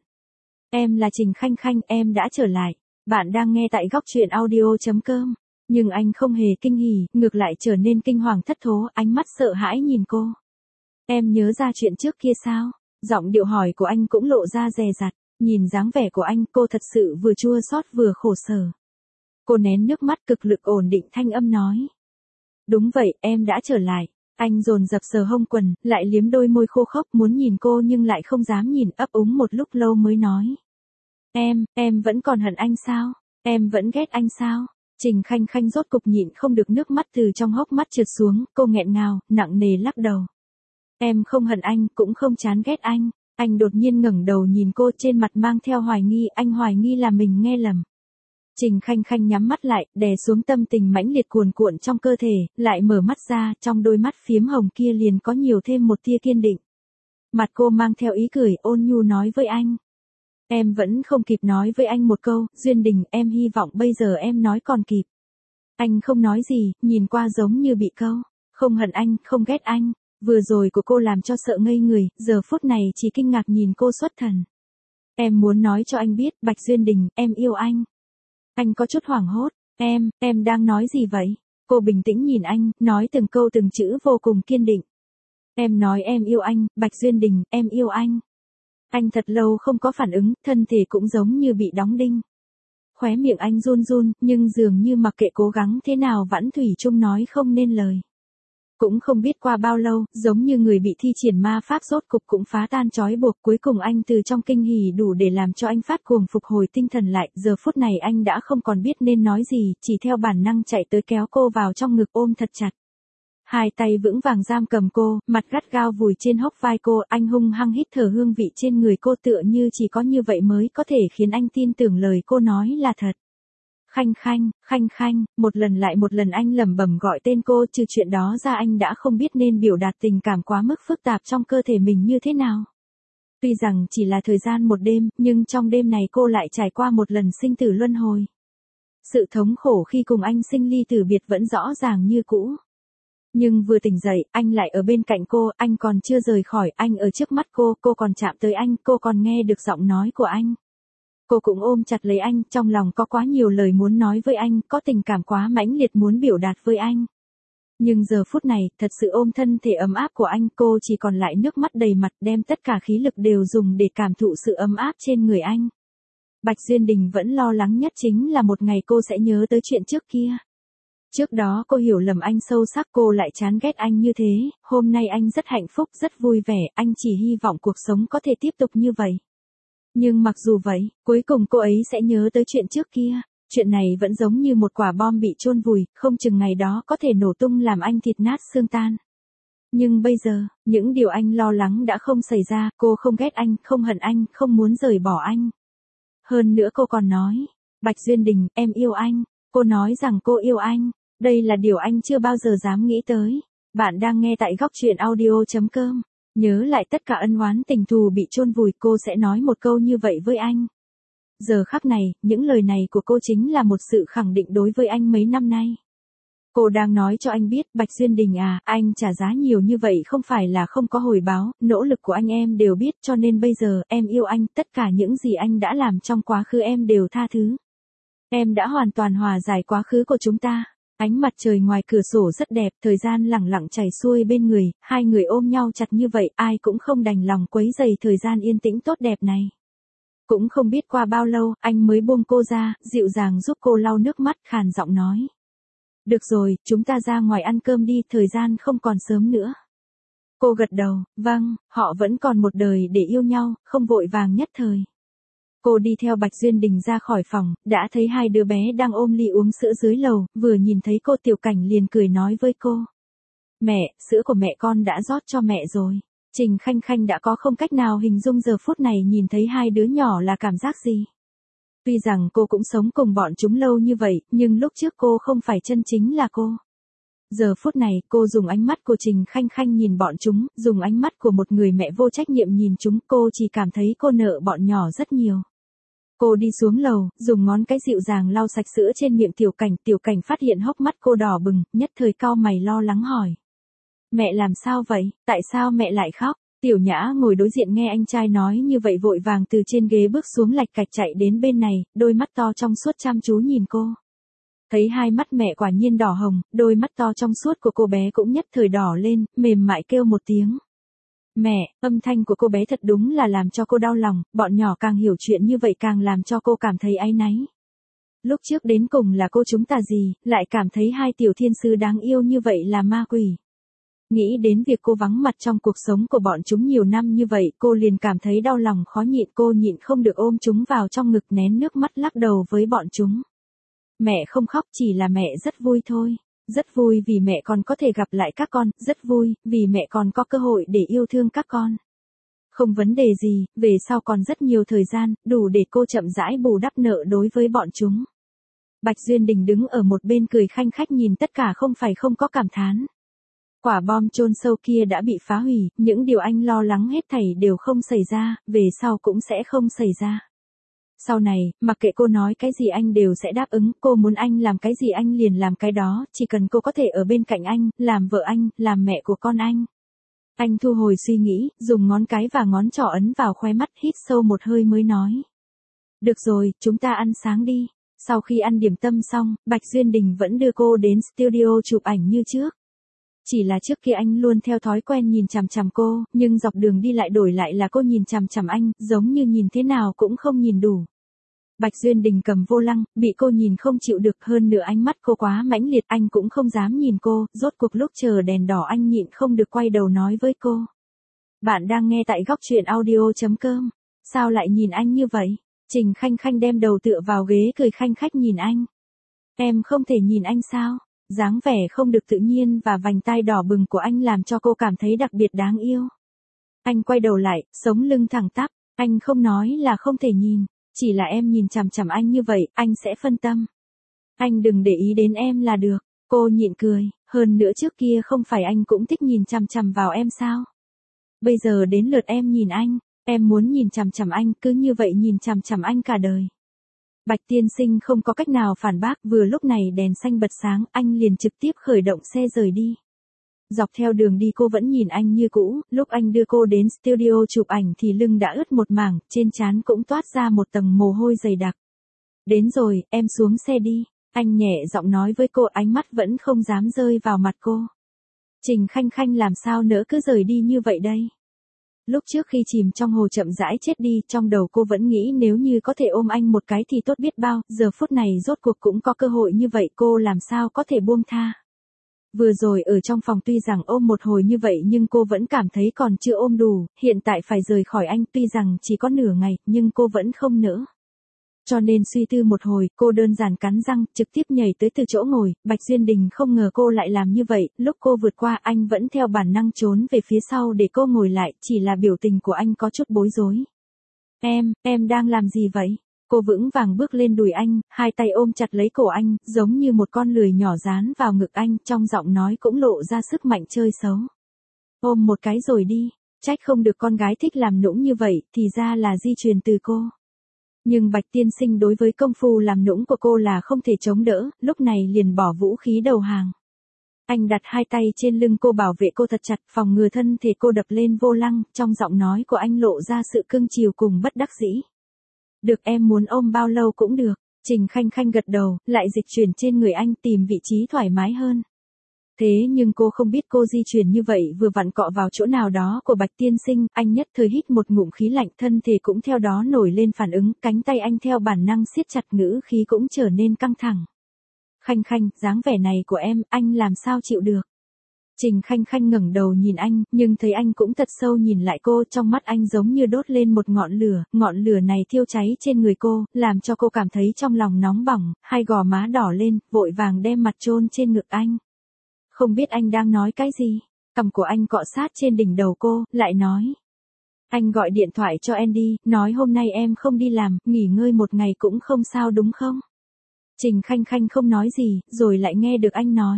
A: Em là Trình Khanh Khanh, em đã trở lại. Bạn đang nghe tại góc truyện audio.com. Nhưng anh không hề kinh hỉ, ngược lại trở nên kinh hoàng thất thố, ánh mắt sợ hãi nhìn cô. Em nhớ ra chuyện trước kia sao? Giọng điệu hỏi của anh cũng lộ ra dè dặt. Nhìn dáng vẻ của anh, cô thật sự vừa chua xót vừa khổ sở. Cô nén nước mắt, cực lực ổn định thanh âm nói. Đúng vậy, em đã trở lại. Anh dồn dập sờ hông quần, lại liếm đôi môi khô khốc, muốn nhìn cô nhưng lại không dám nhìn, ấp úng một lúc lâu mới nói. Em, em vẫn còn hận anh sao? Em vẫn ghét anh sao? Trình Khanh Khanh rốt cục nhịn không được, nước mắt từ trong hốc mắt trượt xuống, cô nghẹn ngào, nặng nề lắc đầu. Em không hận anh, cũng không chán ghét anh. Anh đột nhiên ngẩng đầu nhìn cô, trên mặt mang theo hoài nghi, anh hoài nghi là mình nghe lầm. Trình Khanh Khanh nhắm mắt lại, đè xuống tâm tình mãnh liệt cuồn cuộn trong cơ thể, lại mở mắt ra, trong đôi mắt phiếm hồng kia liền có nhiều thêm một tia kiên định. Mặt cô mang theo ý cười, ôn nhu nói với anh. Em vẫn không kịp nói với anh một câu, Duyên Đình, em hy vọng bây giờ em nói còn kịp. Anh không nói gì, nhìn qua giống như bị câu. Không hận anh, không ghét anh. Vừa rồi của cô làm cho sợ ngây người, giờ phút này chỉ kinh ngạc nhìn cô xuất thần. Em muốn nói cho anh biết, Bạch Duyên Đình, em yêu anh. Anh có chút hoảng hốt. Em, em đang nói gì vậy? Cô bình tĩnh nhìn anh, nói từng câu từng chữ vô cùng kiên định. Em nói em yêu anh, Bạch Duyên Đình, em yêu anh. Anh thật lâu không có phản ứng, thân thể cũng giống như bị đóng đinh. Khóe miệng anh run run, nhưng dường như mặc kệ cố gắng thế nào vẫn thủy chung nói không nên lời. Cũng không biết qua bao lâu, giống như người bị thi triển ma pháp rốt cục cũng phá tan trói buộc, cuối cùng anh từ trong kinh hỉ đủ để làm cho anh phát cuồng phục hồi tinh thần lại, giờ phút này anh đã không còn biết nên nói gì, chỉ theo bản năng chạy tới kéo cô vào trong ngực ôm thật chặt. Hai tay vững vàng giam cầm cô, mặt gắt gao vùi trên hốc vai cô, anh hung hăng hít thở hương vị trên người cô, tựa như chỉ có như vậy mới có thể khiến anh tin tưởng lời cô nói là thật. Khanh Khanh, Khanh Khanh, một lần lại một lần anh lẩm bẩm gọi tên cô, trừ chuyện đó ra anh đã không biết nên biểu đạt tình cảm quá mức phức tạp trong cơ thể mình như thế nào. Tuy rằng chỉ là thời gian một đêm, nhưng trong đêm này cô lại trải qua một lần sinh tử luân hồi. Sự thống khổ khi cùng anh sinh ly tử biệt vẫn rõ ràng như cũ. Nhưng vừa tỉnh dậy, anh lại ở bên cạnh cô, anh còn chưa rời khỏi, anh ở trước mắt cô, cô còn chạm tới anh, cô còn nghe được giọng nói của anh. Cô cũng ôm chặt lấy anh, trong lòng có quá nhiều lời muốn nói với anh, có tình cảm quá mãnh liệt muốn biểu đạt với anh. Nhưng giờ phút này, thật sự ôm thân thể ấm áp của anh, cô chỉ còn lại nước mắt đầy mặt, đem tất cả khí lực đều dùng để cảm thụ sự ấm áp trên người anh. Bạch Duyên Đình vẫn lo lắng nhất chính là một ngày cô sẽ nhớ tới chuyện trước kia. Trước đó cô hiểu lầm anh sâu sắc, cô lại chán ghét anh như thế, hôm nay anh rất hạnh phúc, rất vui vẻ, anh chỉ hy vọng cuộc sống có thể tiếp tục như vậy. Nhưng mặc dù vậy, cuối cùng cô ấy sẽ nhớ tới chuyện trước kia, chuyện này vẫn giống như một quả bom bị chôn vùi, không chừng ngày đó có thể nổ tung làm anh thịt nát xương tan. Nhưng bây giờ, những điều anh lo lắng đã không xảy ra, cô không ghét anh, không hận anh, không muốn rời bỏ anh. Hơn nữa cô còn nói, Bạch Duyên Đình, em yêu anh, cô nói rằng cô yêu anh. Đây là điều anh chưa bao giờ dám nghĩ tới. Bạn đang nghe tại góc truyện audio.com. Nhớ lại tất cả ân oán tình thù bị chôn vùi, cô sẽ nói một câu như vậy với anh. Giờ khắc này, những lời này của cô chính là một sự khẳng định đối với anh mấy năm nay. Cô đang nói cho anh biết, Bạch Duyên Đình à, anh trả giá nhiều như vậy không phải là không có hồi báo, nỗ lực của anh em đều biết, cho nên bây giờ, em yêu anh, tất cả những gì anh đã làm trong quá khứ em đều tha thứ. Em đã hoàn toàn hòa giải quá khứ của chúng ta. Ánh mặt trời ngoài cửa sổ rất đẹp, thời gian lẳng lặng chảy xuôi bên người, hai người ôm nhau chặt như vậy, ai cũng không đành lòng quấy rầy thời gian yên tĩnh tốt đẹp này. Cũng không biết qua bao lâu, anh mới buông cô ra, dịu dàng giúp cô lau nước mắt, khàn giọng nói. Được rồi, chúng ta ra ngoài ăn cơm đi, thời gian không còn sớm nữa. Cô gật đầu, vâng, họ vẫn còn một đời để yêu nhau, không vội vàng nhất thời. Cô đi theo Bạch Duyên Đình ra khỏi phòng, đã thấy hai đứa bé đang ôm ly uống sữa dưới lầu, vừa nhìn thấy cô Tiểu Cảnh liền cười nói với cô. Mẹ, sữa của mẹ con đã rót cho mẹ rồi. Trình Khanh Khanh đã có không cách nào hình dung giờ phút này nhìn thấy hai đứa nhỏ là cảm giác gì. Tuy rằng cô cũng sống cùng bọn chúng lâu như vậy, nhưng lúc trước cô không phải chân chính là cô. Giờ phút này, cô dùng ánh mắt của Trình Khanh Khanh nhìn bọn chúng, dùng ánh mắt của một người mẹ vô trách nhiệm nhìn chúng, cô chỉ cảm thấy cô nợ bọn nhỏ rất nhiều. Cô đi xuống lầu, dùng ngón cái dịu dàng lau sạch sữa trên miệng Tiểu Cảnh, Tiểu Cảnh phát hiện hốc mắt cô đỏ bừng, nhất thời cau mày lo lắng hỏi. Mẹ làm sao vậy, tại sao mẹ lại khóc? Tiểu Nhã ngồi đối diện nghe anh trai nói như vậy vội vàng từ trên ghế bước xuống lạch cạch chạy đến bên này, đôi mắt to trong suốt chăm chú nhìn cô. Thấy hai mắt mẹ quả nhiên đỏ hồng, đôi mắt to trong suốt của cô bé cũng nhất thời đỏ lên, mềm mại kêu một tiếng. Mẹ, âm thanh của cô bé thật đúng là làm cho cô đau lòng, bọn nhỏ càng hiểu chuyện như vậy càng làm cho cô cảm thấy áy náy. Lúc trước đến cùng là cô chúng ta gì, lại cảm thấy hai tiểu thiên sư đáng yêu như vậy là ma quỷ. Nghĩ đến việc cô vắng mặt trong cuộc sống của bọn chúng nhiều năm như vậy, cô liền cảm thấy đau lòng khó nhịn, cô nhịn không được ôm chúng vào trong ngực nén nước mắt lắc đầu với bọn chúng. Mẹ không khóc, chỉ là mẹ rất vui thôi. Rất vui vì mẹ còn có thể gặp lại các con, rất vui vì mẹ còn có cơ hội để yêu thương các con. Không vấn đề gì, về sau còn rất nhiều thời gian, đủ để cô chậm rãi bù đắp nợ đối với bọn chúng. Bạch Duyên Đình đứng ở một bên cười khanh khách nhìn tất cả không phải không có cảm thán. Quả bom chôn sâu kia đã bị phá hủy, những điều anh lo lắng hết thảy đều không xảy ra, về sau cũng sẽ không xảy ra. Sau này, mặc kệ cô nói cái gì anh đều sẽ đáp ứng, cô muốn anh làm cái gì anh liền làm cái đó, chỉ cần cô có thể ở bên cạnh anh, làm vợ anh, làm mẹ của con anh. Anh thu hồi suy nghĩ, dùng ngón cái và ngón trỏ ấn vào khóe mắt, hít sâu một hơi mới nói. Được rồi, chúng ta ăn sáng đi. Sau khi ăn điểm tâm xong, Bạch Duyên Đình vẫn đưa cô đến studio chụp ảnh như trước. Chỉ là trước kia anh luôn theo thói quen nhìn chằm chằm cô, nhưng dọc đường đi lại đổi lại là cô nhìn chằm chằm anh, giống như nhìn thế nào cũng không nhìn đủ. Bạch Duyên Đình cầm vô lăng, bị cô nhìn không chịu được, hơn nữa ánh mắt cô quá mãnh liệt, anh cũng không dám nhìn cô, rốt cuộc lúc chờ đèn đỏ anh nhịn không được quay đầu nói với cô. Bạn đang nghe tại góc truyện audio chấm com, sao lại nhìn anh như vậy? Trình Khanh Khanh đem đầu tựa vào ghế cười khanh khách nhìn anh. Em không thể nhìn anh sao? Dáng vẻ không được tự nhiên và vành tai đỏ bừng của anh làm cho cô cảm thấy đặc biệt đáng yêu. Anh quay đầu lại, sống lưng thẳng tắp, anh không nói là không thể nhìn, chỉ là em nhìn chằm chằm anh như vậy, anh sẽ phân tâm. Anh đừng để ý đến em là được, cô nhịn cười, hơn nữa trước kia không phải anh cũng thích nhìn chằm chằm vào em sao? Bây giờ đến lượt em nhìn anh, em muốn nhìn chằm chằm anh, cứ như vậy nhìn chằm chằm anh cả đời. Bạch tiên sinh không có cách nào phản bác, vừa lúc này đèn xanh bật sáng, anh liền trực tiếp khởi động xe rời đi. Dọc theo đường đi cô vẫn nhìn anh như cũ, lúc anh đưa cô đến studio chụp ảnh thì lưng đã ướt một mảng, trên trán cũng toát ra một tầng mồ hôi dày đặc. Đến rồi, em xuống xe đi, anh nhẹ giọng nói với cô, ánh mắt vẫn không dám rơi vào mặt cô. Trình Khanh Khanh làm sao nỡ cứ rời đi như vậy đây? Lúc trước khi chìm trong hồ chậm rãi chết đi, trong đầu cô vẫn nghĩ nếu như có thể ôm anh một cái thì tốt biết bao, giờ phút này rốt cuộc cũng có cơ hội như vậy, cô làm sao có thể buông tha. Vừa rồi ở trong phòng tuy rằng ôm một hồi như vậy nhưng cô vẫn cảm thấy còn chưa ôm đủ, hiện tại phải rời khỏi anh tuy rằng chỉ có nửa ngày, nhưng cô vẫn không nỡ. Cho nên suy tư một hồi, cô đơn giản cắn răng, trực tiếp nhảy tới từ chỗ ngồi, Bạch Duyên Đình không ngờ cô lại làm như vậy, lúc cô vượt qua anh vẫn theo bản năng trốn về phía sau để cô ngồi lại, chỉ là biểu tình của anh có chút bối rối. Em, em đang làm gì vậy? Cô vững vàng bước lên đùi anh, hai tay ôm chặt lấy cổ anh, giống như một con lười nhỏ dán vào ngực anh, trong giọng nói cũng lộ ra sức mạnh chơi xấu. Ôm một cái rồi đi, trách không được con gái thích làm nũng như vậy, thì ra là di truyền từ cô. Nhưng Bạch tiên sinh đối với công phu làm nũng của cô là không thể chống đỡ, lúc này liền bỏ vũ khí đầu hàng. Anh đặt hai tay trên lưng cô bảo vệ cô thật chặt, phòng ngừa thân thể cô đập lên vô lăng, trong giọng nói của anh lộ ra sự cưng chiều cùng bất đắc dĩ. Được, em muốn ôm bao lâu cũng được. Trình Khanh Khanh gật đầu, lại dịch chuyển trên người anh tìm vị trí thoải mái hơn. Thế nhưng cô không biết cô di chuyển như vậy vừa vặn cọ vào chỗ nào đó của Bạch tiên sinh, anh nhất thời hít một ngụm khí lạnh, thân thể cũng theo đó nổi lên phản ứng, cánh tay anh theo bản năng siết chặt, ngữ khí cũng trở nên căng thẳng. Khanh Khanh, dáng vẻ này của em, anh làm sao chịu được. Trình Khanh Khanh ngẩng đầu nhìn anh, nhưng thấy anh cũng thật sâu nhìn lại cô, trong mắt anh giống như đốt lên một ngọn lửa, ngọn lửa này thiêu cháy trên người cô, làm cho cô cảm thấy trong lòng nóng bỏng, hai gò má đỏ lên, vội vàng đem mặt chôn trên ngực anh. Không biết anh đang nói cái gì, cằm của anh cọ sát trên đỉnh đầu cô, lại nói. Anh gọi điện thoại cho Andy, nói hôm nay em không đi làm, nghỉ ngơi một ngày cũng không sao đúng không? Trình Khanh Khanh không nói gì, rồi lại nghe được anh nói.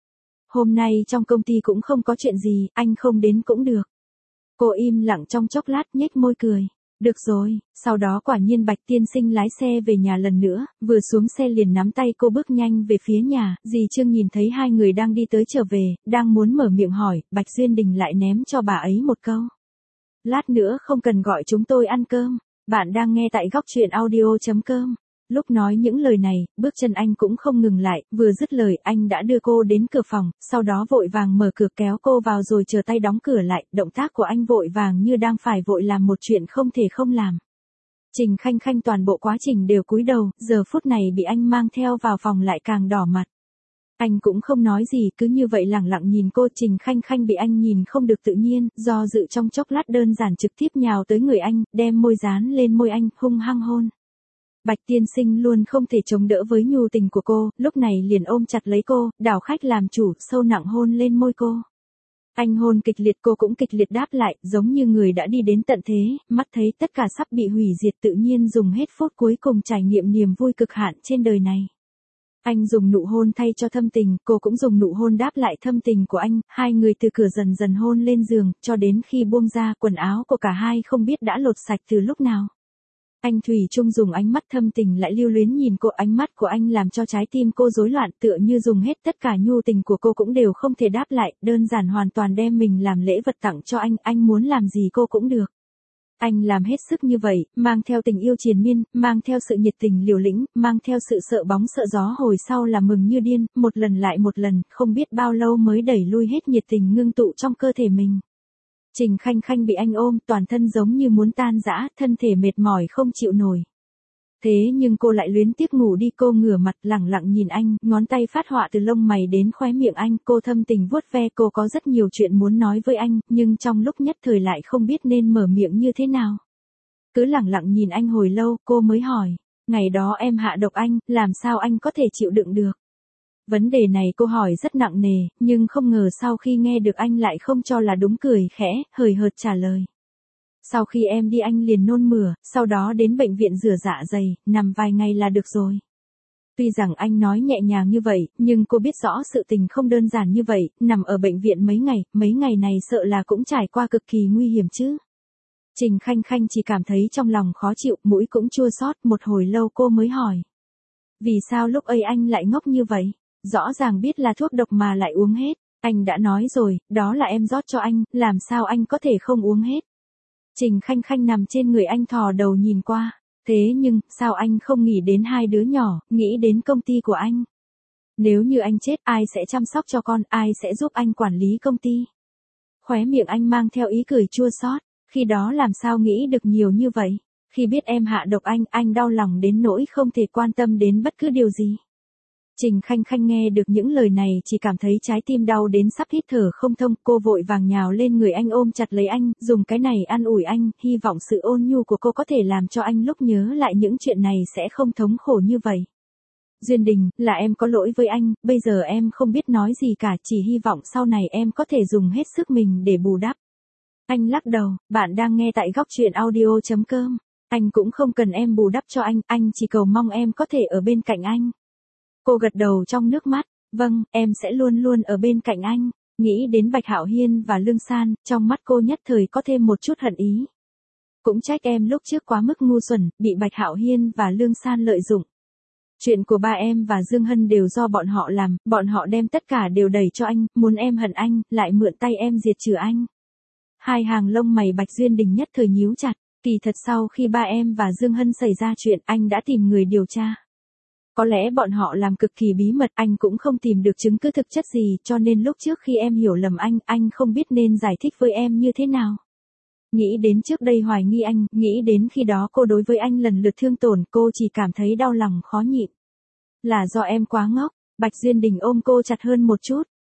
A: Hôm nay trong công ty cũng không có chuyện gì, anh không đến cũng được. Cô im lặng trong chốc lát nhếch môi cười. Được rồi, sau đó quả nhiên Bạch tiên sinh lái xe về nhà lần nữa, vừa xuống xe liền nắm tay cô bước nhanh về phía nhà, dì Trương nhìn thấy hai người đang đi tới trở về, đang muốn mở miệng hỏi, Bạch Duyên Đình lại ném cho bà ấy một câu. Lát nữa không cần gọi chúng tôi ăn cơm, bạn đang nghe tại góc truyện audio chấm com. Lúc nói những lời này, bước chân anh cũng không ngừng lại, vừa dứt lời anh đã đưa cô đến cửa phòng, sau đó vội vàng mở cửa kéo cô vào rồi chờ tay đóng cửa lại, động tác của anh vội vàng như đang phải vội làm một chuyện không thể không làm. Trình Khanh Khanh toàn bộ quá trình đều cúi đầu, giờ phút này bị anh mang theo vào phòng lại càng đỏ mặt. Anh cũng không nói gì, cứ như vậy lẳng lặng nhìn cô. Trình Khanh Khanh bị anh nhìn không được tự nhiên, do dự trong chốc lát đơn giản trực tiếp nhào tới người anh, đem môi dán lên môi anh, hung hăng hôn. Bạch tiên sinh luôn không thể chống đỡ với nhu tình của cô, lúc này liền ôm chặt lấy cô, đảo khách làm chủ, sâu nặng hôn lên môi cô. Anh hôn kịch liệt, cô cũng kịch liệt đáp lại, giống như người đã đi đến tận thế, mắt thấy tất cả sắp bị hủy diệt tự nhiên dùng hết phút cuối cùng trải nghiệm niềm vui cực hạn trên đời này. Anh dùng nụ hôn thay cho thâm tình, cô cũng dùng nụ hôn đáp lại thâm tình của anh, hai người từ cửa dần dần hôn lên giường, cho đến khi buông ra, quần áo của cả hai không biết đã lột sạch từ lúc nào. Anh thủy chung dùng ánh mắt thâm tình lại lưu luyến nhìn cô, ánh mắt của anh làm cho trái tim cô rối loạn, tựa như dùng hết tất cả nhu tình của cô cũng đều không thể đáp lại, đơn giản hoàn toàn đem mình làm lễ vật tặng cho anh, anh muốn làm gì cô cũng được. Anh làm hết sức như vậy, mang theo tình yêu triền miên, mang theo sự nhiệt tình liều lĩnh, mang theo sự sợ bóng sợ gió, hồi sau là mừng như điên, một lần lại một lần, không biết bao lâu mới đẩy lui hết nhiệt tình ngưng tụ trong cơ thể mình. Trình Khanh Khanh bị anh ôm, toàn thân giống như muốn tan rã, thân thể mệt mỏi không chịu nổi. Thế nhưng cô lại luyến tiếc ngủ đi, cô ngửa mặt lẳng lặng nhìn anh, ngón tay phát họa từ lông mày đến khóe miệng anh, cô thâm tình vuốt ve, cô có rất nhiều chuyện muốn nói với anh, nhưng trong lúc nhất thời lại không biết nên mở miệng như thế nào. Cứ lẳng lặng nhìn anh hồi lâu, cô mới hỏi, ngày đó em hạ độc anh, làm sao anh có thể chịu đựng được? Vấn đề này cô hỏi rất nặng nề, nhưng không ngờ sau khi nghe được anh lại không cho là đúng, cười khẽ, hời hợt trả lời. Sau khi em đi anh liền nôn mửa, sau đó đến bệnh viện rửa dạ dày, nằm vài ngày là được rồi. Tuy rằng anh nói nhẹ nhàng như vậy, nhưng cô biết rõ sự tình không đơn giản như vậy, nằm ở bệnh viện mấy ngày, mấy ngày này sợ là cũng trải qua cực kỳ nguy hiểm chứ. Trình Khanh Khanh chỉ cảm thấy trong lòng khó chịu, mũi cũng chua xót, một hồi lâu cô mới hỏi. Vì sao lúc ấy anh lại ngốc như vậy? Rõ ràng biết là thuốc độc mà lại uống hết, anh đã nói rồi, đó là em rót cho anh, làm sao anh có thể không uống hết. Trình Khanh Khanh nằm trên người anh thò đầu nhìn qua, thế nhưng, sao anh không nghĩ đến hai đứa nhỏ, nghĩ đến công ty của anh? Nếu như anh chết, ai sẽ chăm sóc cho con, ai sẽ giúp anh quản lý công ty? Khóe miệng anh mang theo ý cười chua xót, khi đó làm sao nghĩ được nhiều như vậy? Khi biết em hạ độc anh, anh đau lòng đến nỗi không thể quan tâm đến bất cứ điều gì. Trình Khanh Khanh nghe được những lời này chỉ cảm thấy trái tim đau đến sắp hít thở không thông, cô vội vàng nhào lên người anh ôm chặt lấy anh, dùng cái này an ủi anh, hy vọng sự ôn nhu của cô có thể làm cho anh lúc nhớ lại những chuyện này sẽ không thống khổ như vậy. Duyên Đình, là em có lỗi với anh, bây giờ em không biết nói gì cả, chỉ hy vọng sau này em có thể dùng hết sức mình để bù đắp. Anh lắc đầu, bạn đang nghe tại góc truyện audio chấm com, anh cũng không cần em bù đắp cho anh, anh chỉ cầu mong em có thể ở bên cạnh anh. Cô gật đầu trong nước mắt, vâng, em sẽ luôn luôn ở bên cạnh anh. Nghĩ đến Bạch Hạo Hiên và Lương San, trong mắt cô nhất thời có thêm một chút hận ý. Cũng trách em lúc trước quá mức ngu xuẩn, bị Bạch Hạo Hiên và Lương San lợi dụng. Chuyện của ba em và Dương Hân đều do bọn họ làm, bọn họ đem tất cả đều đẩy cho anh, muốn em hận anh, lại mượn tay em diệt trừ anh. Hai hàng lông mày Bạch Duyên Đình nhất thời nhíu chặt, kỳ thật sau khi ba em và Dương Hân xảy ra chuyện, anh đã tìm người điều tra. Có lẽ bọn họ làm cực kỳ bí mật, anh cũng không tìm được chứng cứ thực chất gì, cho nên lúc trước khi em hiểu lầm anh, anh không biết nên giải thích với em như thế nào. Nghĩ đến trước đây hoài nghi anh, nghĩ đến khi đó cô đối với anh lần lượt thương tổn, cô chỉ cảm thấy đau lòng khó nhịn. Là do em quá ngốc, Bạch Duyên Đình ôm cô chặt hơn một chút,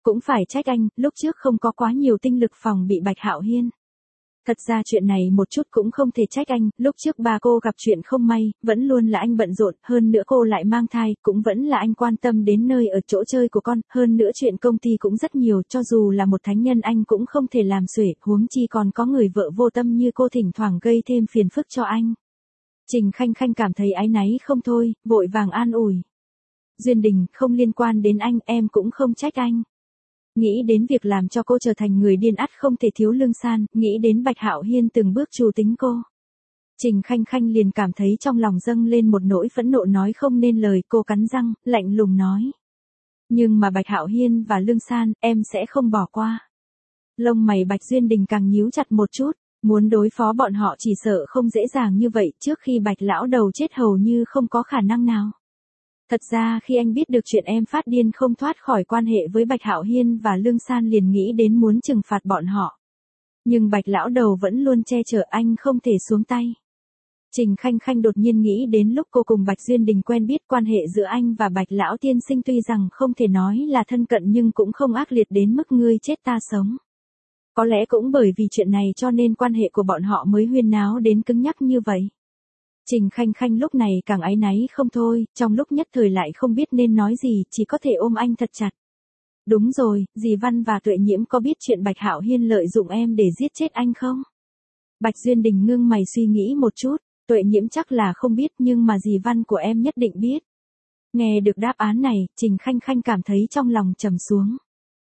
A: Cũng phải trách anh, lúc trước không có quá nhiều tinh lực phòng bị Bạch Hạo Hiên. Thật ra chuyện này một chút cũng không thể trách anh, lúc trước ba cô gặp chuyện không may, vẫn luôn là anh bận rộn, hơn nữa cô lại mang thai, cũng vẫn là anh quan tâm đến nơi ở chỗ chơi của con, hơn nữa chuyện công ty cũng rất nhiều, cho dù là một thánh nhân anh cũng không thể làm xuể, huống chi còn có người vợ vô tâm như cô thỉnh thoảng gây thêm phiền phức cho anh. Trình Khanh Khanh cảm thấy áy náy không thôi, vội vàng an ủi. Duyên Đình, không liên quan đến anh, em cũng không trách anh. Nghĩ đến việc làm cho cô trở thành người điên ắt không thể thiếu Lương San, nghĩ đến Bạch Hạo Hiên từng bước trù tính cô. Trình Khanh Khanh liền cảm thấy trong lòng dâng lên một nỗi phẫn nộ nói không nên lời, cô cắn răng, lạnh lùng nói. Nhưng mà Bạch Hạo Hiên và Lương San, em sẽ không bỏ qua. Lông mày Bạch Duyên Đình càng nhíu chặt một chút, muốn đối phó bọn họ chỉ sợ không dễ dàng như vậy, trước khi Bạch lão đầu chết hầu như không có khả năng nào. Thật ra khi anh biết được chuyện em phát điên không thoát khỏi quan hệ với Bạch Hạo Hiên và Lương San liền nghĩ đến muốn trừng phạt bọn họ. Nhưng Bạch lão đầu vẫn luôn che chở anh không thể xuống tay. Trình Khanh Khanh đột nhiên nghĩ đến lúc cô cùng Bạch Duyên Đình quen biết, quan hệ giữa anh và Bạch lão tiên sinh tuy rằng không thể nói là thân cận nhưng cũng không ác liệt đến mức ngươi chết ta sống. Có lẽ cũng bởi vì chuyện này cho nên quan hệ của bọn họ mới huyên náo đến cứng nhắc như vậy. Trình Khanh Khanh lúc này càng áy náy không thôi, trong lúc nhất thời lại không biết nên nói gì, chỉ có thể ôm anh thật chặt. Đúng rồi, dì Văn và Tuệ Nhiễm có biết chuyện Bạch Hạo Hiên lợi dụng em để giết chết anh không? Bạch Duyên Đình ngưng mày suy nghĩ một chút, Tuệ Nhiễm chắc là không biết nhưng mà dì Văn của em nhất định biết. Nghe được đáp án này, Trình Khanh Khanh cảm thấy trong lòng trầm xuống.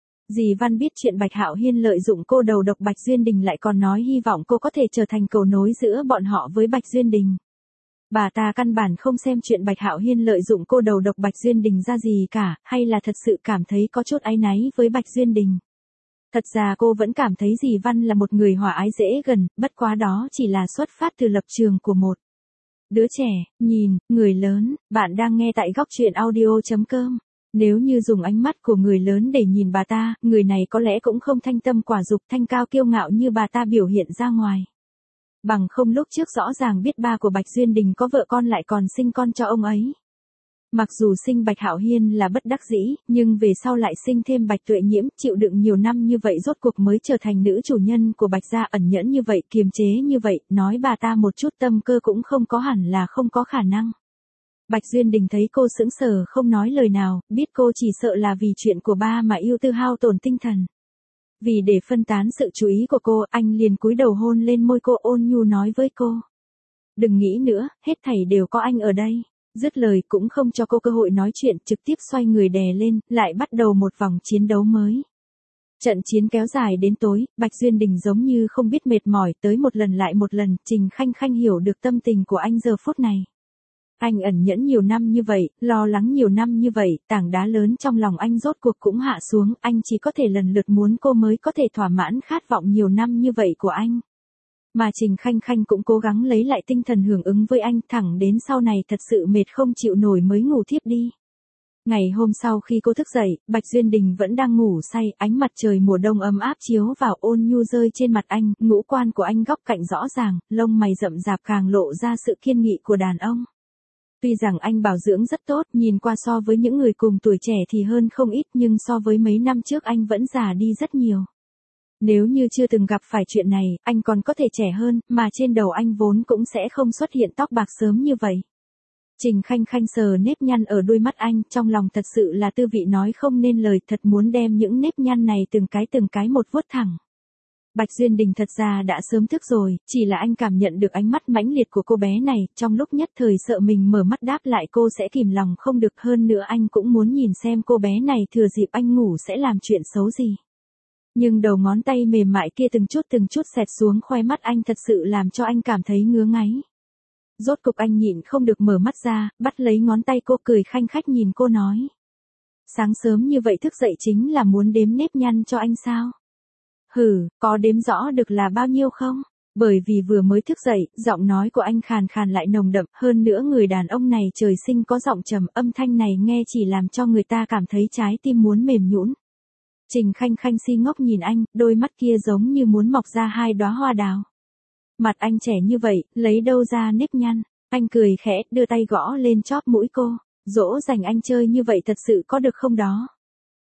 A: Dì Văn biết chuyện Bạch Hạo Hiên lợi dụng cô, đầu độc Bạch Duyên Đình lại còn nói hy vọng cô có thể trở thành cầu nối giữa bọn họ với Bạch Duyên Đình. Bà ta căn bản không xem chuyện Bạch Hạo Hiên lợi dụng cô đầu độc Bạch Duyên Đình ra gì cả, hay là thật sự cảm thấy có chút áy náy với Bạch Duyên Đình. Thật ra cô vẫn cảm thấy dì Văn là một người hòa ái dễ gần, bất quá đó chỉ là xuất phát từ lập trường của một đứa trẻ, nhìn, người lớn. Bạn đang nghe tại góc truyện audio chấm com. Nếu như dùng ánh mắt của người lớn để nhìn bà ta, người này có lẽ cũng không thanh tâm quả dục, thanh cao kiêu ngạo như bà ta biểu hiện ra ngoài. Bằng không lúc trước rõ ràng biết ba của Bạch Duyên Đình có vợ con lại còn sinh con cho ông ấy. Mặc dù sinh Bạch Hạo Hiên là bất đắc dĩ, nhưng về sau lại sinh thêm Bạch Tuệ Nhiễm, chịu đựng nhiều năm như vậy rốt cuộc mới trở thành nữ chủ nhân của Bạch gia, ẩn nhẫn như vậy, kiềm chế như vậy, nói bà ta một chút tâm cơ cũng không có hẳn là không có khả năng. Bạch Duyên Đình thấy cô sững sờ không nói lời nào, biết cô chỉ sợ là vì chuyện của ba mà yêu tư hao tổn tinh thần. Vì để phân tán sự chú ý của cô, anh liền cúi đầu hôn lên môi cô, ôn nhu nói với cô. Đừng nghĩ nữa, hết thảy đều có anh ở đây. Dứt lời cũng không cho cô cơ hội nói chuyện, trực tiếp xoay người đè lên, lại bắt đầu một vòng chiến đấu mới. Trận chiến kéo dài đến tối, Bạch Duyên Đình giống như không biết mệt mỏi, tới một lần lại một lần, Trình Khanh Khanh hiểu được tâm tình của anh giờ phút này. Anh ẩn nhẫn nhiều năm như vậy, lo lắng nhiều năm như vậy, tảng đá lớn trong lòng anh rốt cuộc cũng hạ xuống, anh chỉ có thể lần lượt muốn cô mới có thể thỏa mãn khát vọng nhiều năm như vậy của anh. Mà Trình Khanh Khanh cũng cố gắng lấy lại tinh thần hưởng ứng với anh, thẳng đến sau này thật sự mệt không chịu nổi mới ngủ thiếp đi. Ngày hôm sau khi cô thức dậy, Bạch Duyên Đình vẫn đang ngủ say, ánh mặt trời mùa đông ấm áp chiếu vào ôn nhu rơi trên mặt anh, ngũ quan của anh góc cạnh rõ ràng, lông mày rậm rạp càng lộ ra sự kiên nghị của đàn ông. Tuy rằng anh bảo dưỡng rất tốt, nhìn qua so với những người cùng tuổi trẻ thì hơn không ít, nhưng so với mấy năm trước anh vẫn già đi rất nhiều. Nếu như chưa từng gặp phải chuyện này, anh còn có thể trẻ hơn, mà trên đầu anh vốn cũng sẽ không xuất hiện tóc bạc sớm như vậy. Trình Khanh Khanh sờ nếp nhăn ở đôi mắt anh, trong lòng thật sự là tư vị nói không nên lời, thật muốn đem những nếp nhăn này từng cái từng cái một vuốt thẳng. Bạch Duyên Đình thật ra đã sớm thức rồi, chỉ là anh cảm nhận được ánh mắt mãnh liệt của cô bé này, trong lúc nhất thời sợ mình mở mắt đáp lại cô sẽ kìm lòng không được, hơn nữa anh cũng muốn nhìn xem cô bé này thừa dịp anh ngủ sẽ làm chuyện xấu gì. Nhưng đầu ngón tay mềm mại kia từng chút từng chút xẹt xuống khoe mắt anh thật sự làm cho anh cảm thấy ngứa ngáy. Rốt cục anh nhịn không được mở mắt ra, bắt lấy ngón tay cô cười khanh khách nhìn cô nói. Sáng sớm như vậy thức dậy chính là muốn đếm nếp nhăn cho anh sao? Hừ, có đếm rõ được là bao nhiêu không? Bởi vì vừa mới thức dậy, giọng nói của anh khàn khàn lại nồng đậm, hơn nữa người đàn ông này trời sinh có giọng trầm, âm thanh này nghe chỉ làm cho người ta cảm thấy trái tim muốn mềm nhũn. Trình Khanh Khanh si ngốc nhìn anh, đôi mắt kia giống như muốn mọc ra hai đóa hoa đào. Mặt anh trẻ như vậy, lấy đâu ra nếp nhăn? Anh cười khẽ, đưa tay gõ lên chóp mũi cô. Dỗ dành anh chơi như vậy thật sự có được không đó?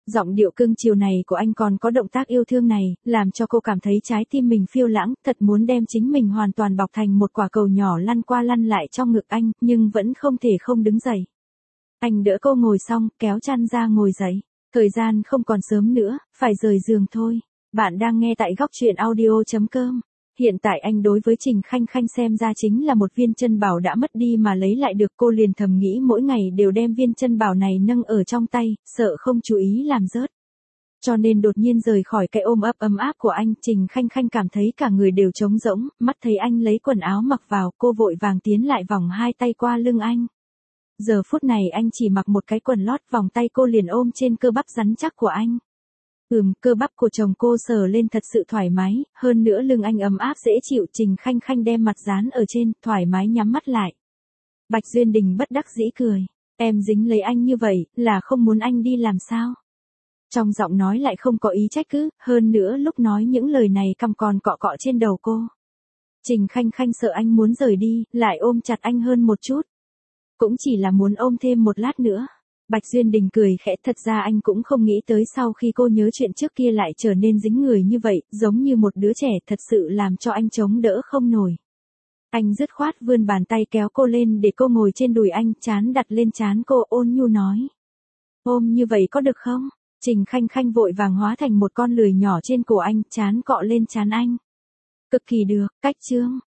A: Giọng điệu cưng chiều này của anh còn có động tác yêu thương này, làm cho cô cảm thấy trái tim mình phiêu lãng, thật muốn đem chính mình hoàn toàn bọc thành một quả cầu nhỏ lăn qua lăn lại trong ngực anh, nhưng vẫn không thể không đứng dậy. Anh đỡ cô ngồi xong, kéo chăn ra ngồi dậy. Thời gian không còn sớm nữa, phải rời giường thôi. Bạn đang nghe tại góc truyện audio chấm com. Hiện tại anh đối với Trình Khanh Khanh xem ra chính là một viên chân bảo đã mất đi mà lấy lại được, cô liền thầm nghĩ mỗi ngày đều đem viên chân bảo này nâng ở trong tay, sợ không chú ý làm rớt. Cho nên đột nhiên rời khỏi cái ôm ấp ấm áp của anh, Trình Khanh Khanh cảm thấy cả người đều trống rỗng, mắt thấy anh lấy quần áo mặc vào, cô vội vàng tiến lại vòng hai tay qua lưng anh. Giờ phút này anh chỉ mặc một cái quần lót, vòng tay cô liền ôm trên cơ bắp rắn chắc của anh. Ừm, cơ bắp của chồng cô sờ lên thật sự thoải mái, hơn nữa lưng anh ấm áp dễ chịu. Trình Khanh Khanh đem mặt dán ở trên, thoải mái nhắm mắt lại. Bạch Duyên Đình bất đắc dĩ cười, em dính lấy anh như vậy, là không muốn anh đi làm sao? Trong giọng nói lại không có ý trách cứ, hơn nữa lúc nói những lời này cằm còn cọ cọ trên đầu cô. Trình Khanh Khanh sợ anh muốn rời đi, lại ôm chặt anh hơn một chút. Cũng chỉ là muốn ôm thêm một lát nữa. Bạch Duyên Đình cười khẽ, thật ra anh cũng không nghĩ tới sau khi cô nhớ chuyện trước kia lại trở nên dính người như vậy, giống như một đứa trẻ, thật sự làm cho anh chống đỡ không nổi. Anh dứt khoát vươn bàn tay kéo cô lên để cô ngồi trên đùi anh, trán đặt lên trán cô, ôn nhu nói. Ôm như vậy có được không? Trình Khanh Khanh vội vàng hóa thành một con lười nhỏ trên cổ anh, trán cọ lên trán anh. Cực kỳ được, cách chương.